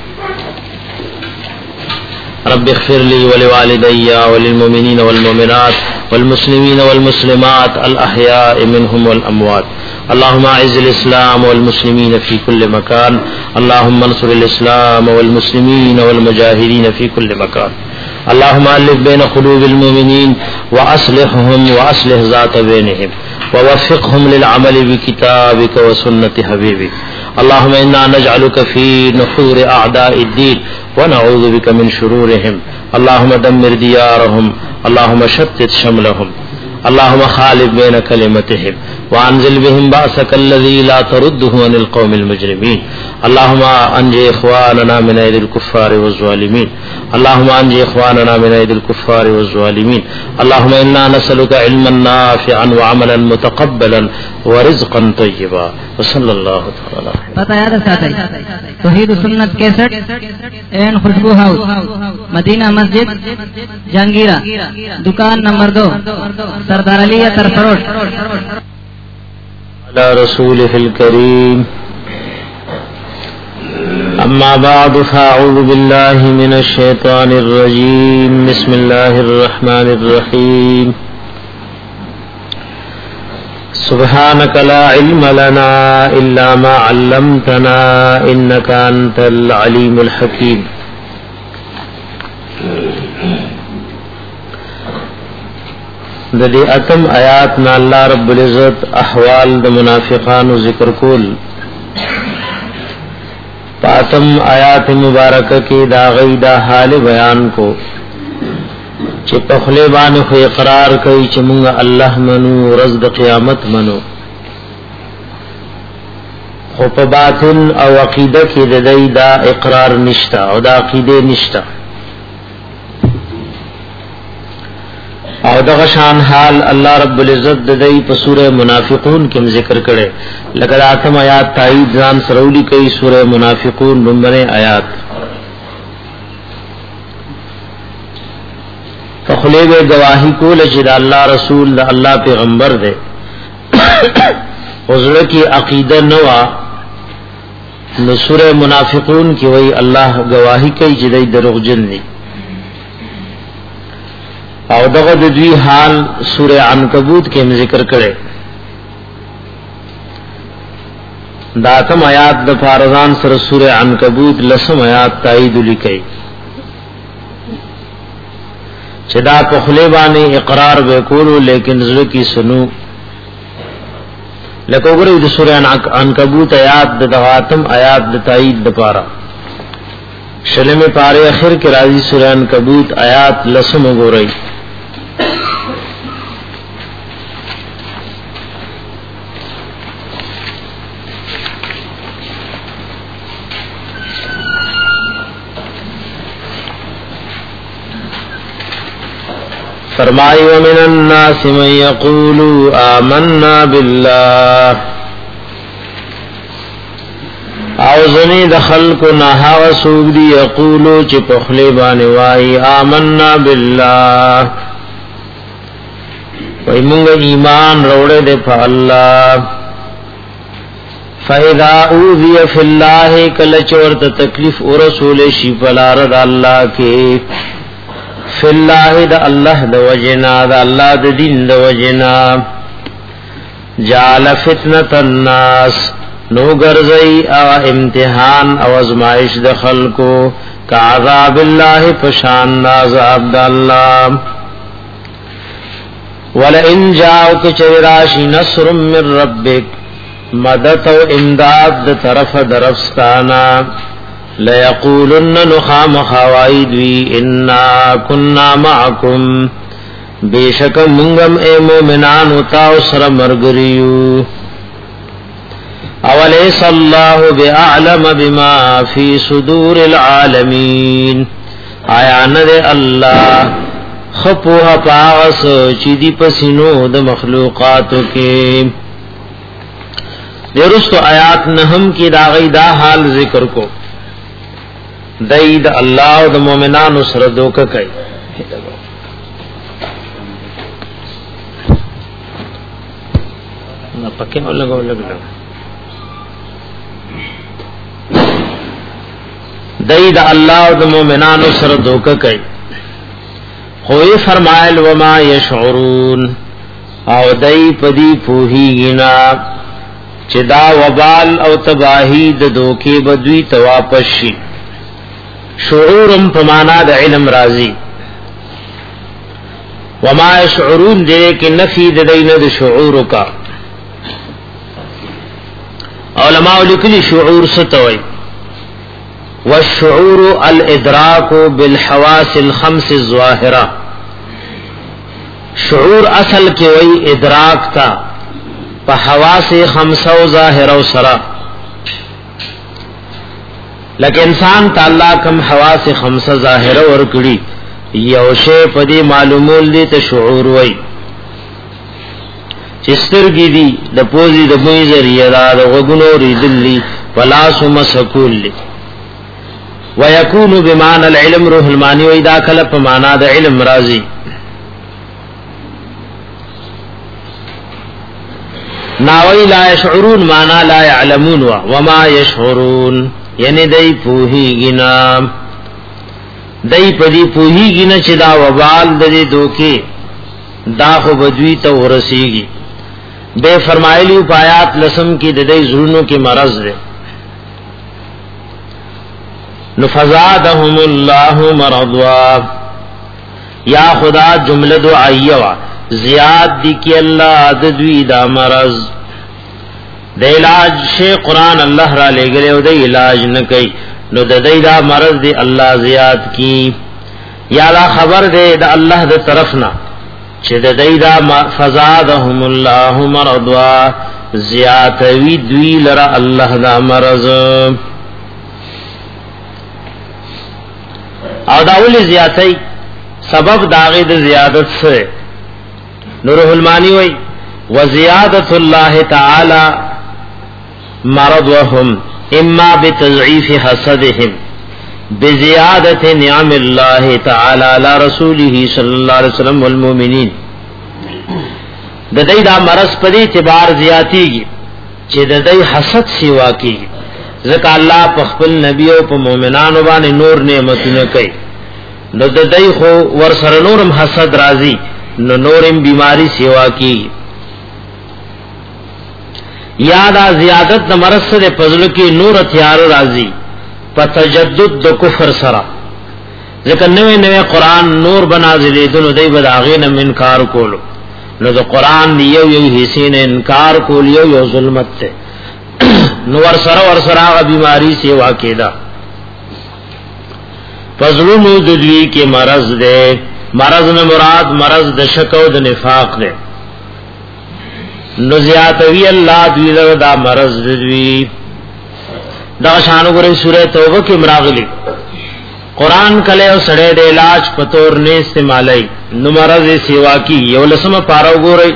رب اغفر لي ولوالدي وللمؤمنين والمؤمنات والمسلمين والمسلمات الأحياء منهم والأموات. اللهم اعز الإسلام والمسلمين في كل مكان. اللهم انصر الإسلام والمسلمين والمجاهدين في كل مكان. اللهم ألف بين قلوب المؤمنين وأصلحهم وأصلح ذات بينهم ووفقهم للعمل بكتابك وسنة حبيبك. اللهم إنا نجعلك في نحور أعداء الدين ونعوذ بك من شرورهم. اللهم دمر ديارهم. اللهم شتت شملهم. اللهم خالف بين كلمتهم وانزل بهم بأسك الذي لا ترده عن القوم المجرمين. اللهم انجي اخواننا من ايدي الكفار والظالمين. اللهم انجي اخواننا من ايدي الكفار والظالمين. اللهم انا نسألك علما نافعا وعملا متقبلا ورزقا طيبا. وصلى الله تعالى پتہ یاد ساتي توحید سنت کیسٹ این خوشبو ہاؤس مدینہ مسجد جہانگیرہ دکان نمبر دو سردار علی ترفروش. على رسوله الكريم. أما بعد فأعوذ بالله من الشيطان الرجيم. بسم الله الرحمن الرحيم. سبحانك لا علم لنا إلا ما علمتنا إنك أنت العليم الحكيم. د دې اتم آیات نا الله رب العزت احوال د منافقانو ذکر کول. پاتم آیات مبارکه کې دا غي دا حال بیان کو چې په خله باندې خو اقرار کوي چې مونږ الله منو ورځ د قیامت منو، خو په باطن او عقیده کې د دې دا اقرار نشتا او دا عقیده نشتا. او دغه شان حال الله رب العزت د دې په سوره منافقون کې ذکر کړي. لکه اتم آیات تایید ځان سرولی کوي سوره منافقون نمبر آیات. فخلی به گواہی کول چې د الله رسول د الله پیغمبر دی، حضور کی عقیده نوا نو سوره منافقون کې وای الله گواہی کوي چې د دروغجن دي. او دغه د دوی حال سوره عنکبوت کې ذکر کړي. داتم آیات د فارزان سره سوره عنکبوت لسم آیات تایید لیکي چې دا په خله باندې اقرار وکولو لیکن زړه کې سنو. لکه وګورئ د سوره عنکبوت آیات د دغاتم آیات د تایید د پاره شلمه پاره اخر کې راځي سوره عنکبوت آیات لسم وګورئ. فرمائی ومن الناس من یقول آمنا باللہ، او زنی دخل کو نہا وسوگ دی یقولو چی پخلی بانوائی آمنا باللہ، وی منگ ایمان روڑے دے پا اللہ. فَإِذَا أُوذِيَ فِي اللَّهِ کلچورت تکلیف او رسول شی پلارد اللہ کے فی اللہ دا اللہ دا وجنا دا اللہ دا دین دا وجنا جعل فتنة الناس نو گرزئی او امتحان او ازمائش دا خلقو کا عذاب اللہ پشان دا عذاب دا اللہ. وَلَئِنْ جَاؤُكَ چَوِرَاشِ نَصْرٌ مِّن رَبِّكَ مدد و امداد دا طرف درفستانا لَيَقُولُنَّ نُخَامَ خَوَائِدْوِي إِنَّا كُنَّا مَعَكُمْ بِشَكَ مُنْغَمْ اے مومنان اتاو سر مرگریو. اَوَلَيْسَ اللَّهُ بِأَعْلَمَ بِمَا فِي صُدُورِ الْعَالَمِينَ آیا ند اللہ خپوها پاغس چی دی پسینو د مخلوقاتو کے. درست آیات نہم کی داغی دا حال ذکر کو دید اللہ و دا مومنان سر دوکا کئی. پکے ہو لگو لگو دید اللہ و دا مومنان سر دوکا کئی. خوی فرمائل وما یشعرون او دی پدی پوہی گنا چدا وبال او تباہی د دوکے بدوی تواپس شی. شعورم پمانا د علم رازی وما یشعرون دے کہ نفی د دین د شعور کا. علماء لکلی شعور ستوئی والشعور الادراک بالحواس الخمس الظاہرہ. شعور اصل کے وئی ادراک تا پا حواس خمسہ و ظاہرہ و سرا. لیکن انسان تا اللہ کم حواس خمسہ ظاہرہ ورکڑی یوشے پدی معلومول دی تا شعور وئی. چسترگی دی دا پوزی دا موی ذریعہ دا دا غگنو ریدل لی پلاسو مسکول لی. وَيَكُونُ بِمَانَ الْعِلْمِ روح المانی وَإِذَا كَلَ پمانا دا علم رازی. ناوی لا يشعرون مانا لا يعلمون وما يشعرون یعنی دی پوہی گنا دی پدی پوہی گنا چدا وبال دی دوکے دا خو بدوی تا ورسیگی. بے فرمایلی پایات لسم کی د دې زړونو کې مرض ده نفزادهم الله مرضوا یا خدا جمله دعائیه وا زیاد دی کی الله د دوی دا مرض د علاج شی قران الله را لګره او د علاج نه کوي نو د دې دا مرض دی الله زیاد کی یا لا خبر دی د الله د طرف نه چې د دې دا فزادهم الله مرضوا زیات وی دوی لرا الله دا مرض او داولی زیاتی سبب داغی د زیادت سے نورہ المانی وی وزیادت اللہ تعالی مرضوهم اما بتضعیف حسدهم بزیادت نعم اللہ تعالی علی رسوله صلی اللہ علیہ وسلم والمؤمنین د دې دا مرض په اعتبار زیاتیږي چې د دې حسد سیوا کیږي ځکه الله په خپل نبی او په مؤمنانو باندې نور نعمتونه کوي نو د دې خو ور سره نورم حسد راځي نو نورم بیماری سیوا کیږي یادا زیادت د مرض سره پزړه کې نور هتیار راځي په تجدد د کفر سره ځکه نوې نوې قران نور بنازلې دنو دای بداغې نه انکار کولو نو د قران یو یو حصے نه انکار کول یو یو ظلمت ته نو ور سره ور سره بیماری سیوا کېدا پزړونو د دوی کې مرض ده مرض نه مراد مرض د شک او د نفاق ده نو زیاتوی الله دوی له دا مرض دوی دا شان وګورئ سورہ توبه کې مراغلی قران کله او سړې د علاج پتور نه استعمالای نو مرض سیوا کی یو لسمه پارا وګورئ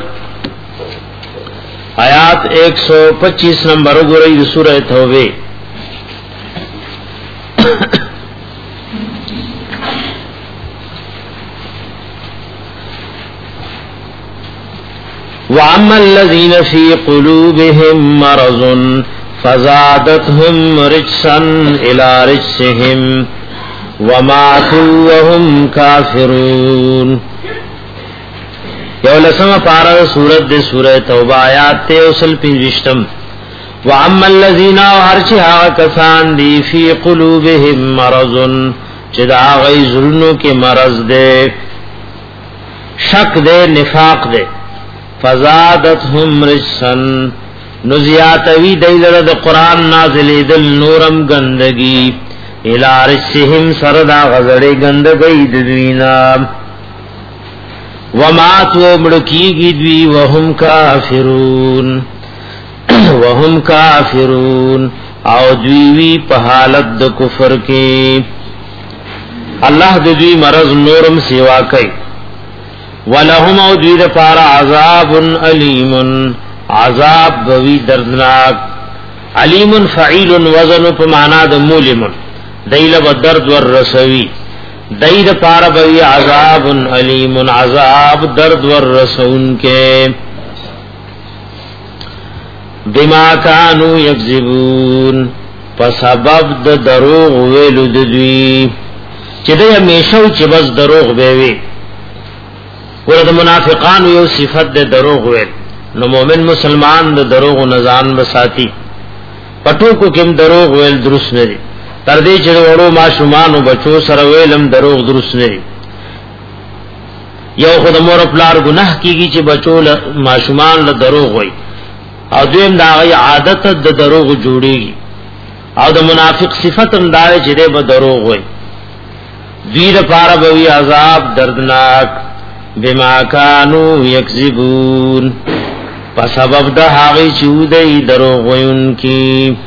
آیات ایک سو پچیس نمبر وګورئ سورہ توبه وَأَمَّا الَّذِينَ فِي قُلُوبِهِم مَّرَضٌ فَزَادَتْهُمْ رِجْسًا إِلَى رِجْسِهِمْ وَمَاتُوا وَهُمْ كَافِرُونَ یو لسمه پارا سورۃ د سورہ توبہ آیات ته اصل پنځشتم وَأَمَّا الَّذِينَ هَرْچِ هغه کسان دي فی قلوبهم مرض چې دا غي زړونو کې مرض ده شک ده نفاق ده فزادتهم رجسن نزیاتوی دیلر د قرآن نازلی دل نورم گندگی الى رجسهم سردا غزر گندگی دوینا وماتو مڑکیگی دوی وهم کافرون وهم کافرون او دویوی پا حالت د کفر کی اللہ دوی مرض نورم سیوا کئی ولهم او دوی د پار عذاب علیم عذاب بوی دردناک علیم فعیل وزن په معنا د مولم دیل و درد ور رسوی دای د پار بوی عذاب علیم عذاب درد ور رسون کے بما کانوا یکذبون په سبب د دروغ ویلو د دوی چې د همیشو چې بس دروغ به وي ورته منافقان یو صفت د دروغ ویل نو مومن مسلمان د دروغ نزان بساتی پټو کو کوم دروغ ویل درست نه دي تر دې چې ورو ما شومان او بچو سره ویلم دروغ درست نه دي یو خود مور پلار گناہ کیږي چې بچو له ما شومان له دروغ وای او دویم دا غي عادت د دروغ جوړيږي او د منافق صفت هم دا چې دې به دروغ وای دوی د پاره به عذاب دردناک بما كانوا يكذبون په سبب د هغه چې دوی دروغ وایونکي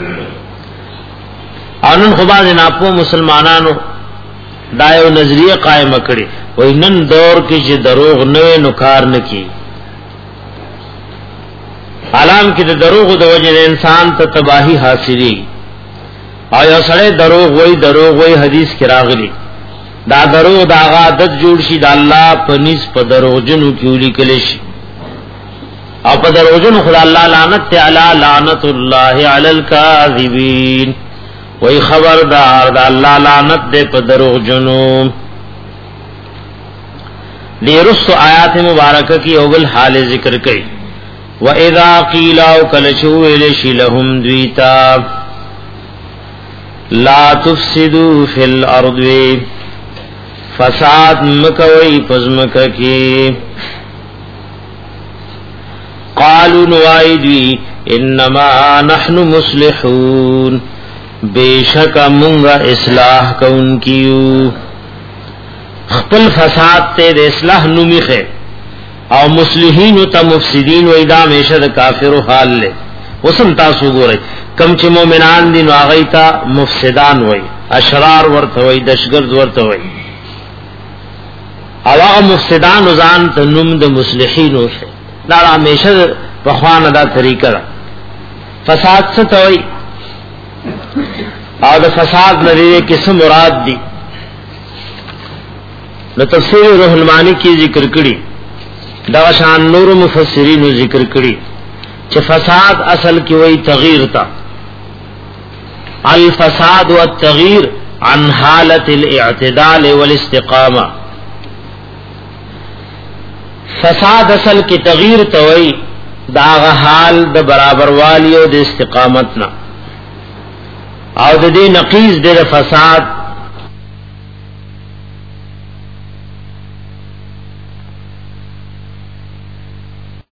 انن خو باندې ناپو مسلمانانو دا یو نظریه قائم کړي وای نن دور کې چې دروغ نه نو کار نه کی عالم کې د دروغ د وجه انسان ته تباہی حاصلې آیا سره دروغ وای دروغ وای حدیث کې راغلي دا دروغ دا عادت جوړ شي د الله په نس په دروغجنو کې ولیکل شي او په دروغجنو خدای الله لعنت تعالی لعنت الله علی الکاذبین وای خبردار د الله لعنت دې په دروغجنو دې رسو آیات مبارکه کې اول حال ذکر کړي واذا قيل وكلشويل لهم دویتا لا تفسدوا في الارض فساد مکوئی پزمک کی قالوا نوائدوی انما نحن مصلحون بیشک منگا اصلاح کون کیو خپل فساد تے دے اصلاح نمیخے او مصلحین تا مفسدین و ادا میشد کافر حال لے وسم تاسو گو رہی کم چی مومنان دی نو آغیتا مفسدان وی اشرار ورطوئی دشگرد ورطوئی او آغا مفسدان وزان تا نم دا مصلحین وشے دارا میشد بخوان دا طریقہ دا فساد ستوئی او دا فساد ندیدے کسم مراد دی نو تفسیر روح المانی کی ذکر کری دا شان نور مفسرین ذکر کری چه فساد اصل کی وہی تغییر تا الفساد والتغییر عن حالت الاعتدال والاستقامہ فساد اصل کی تغییر توئی داغ حال د برابر والی او د استقامت نا او د دې نقیز د فساد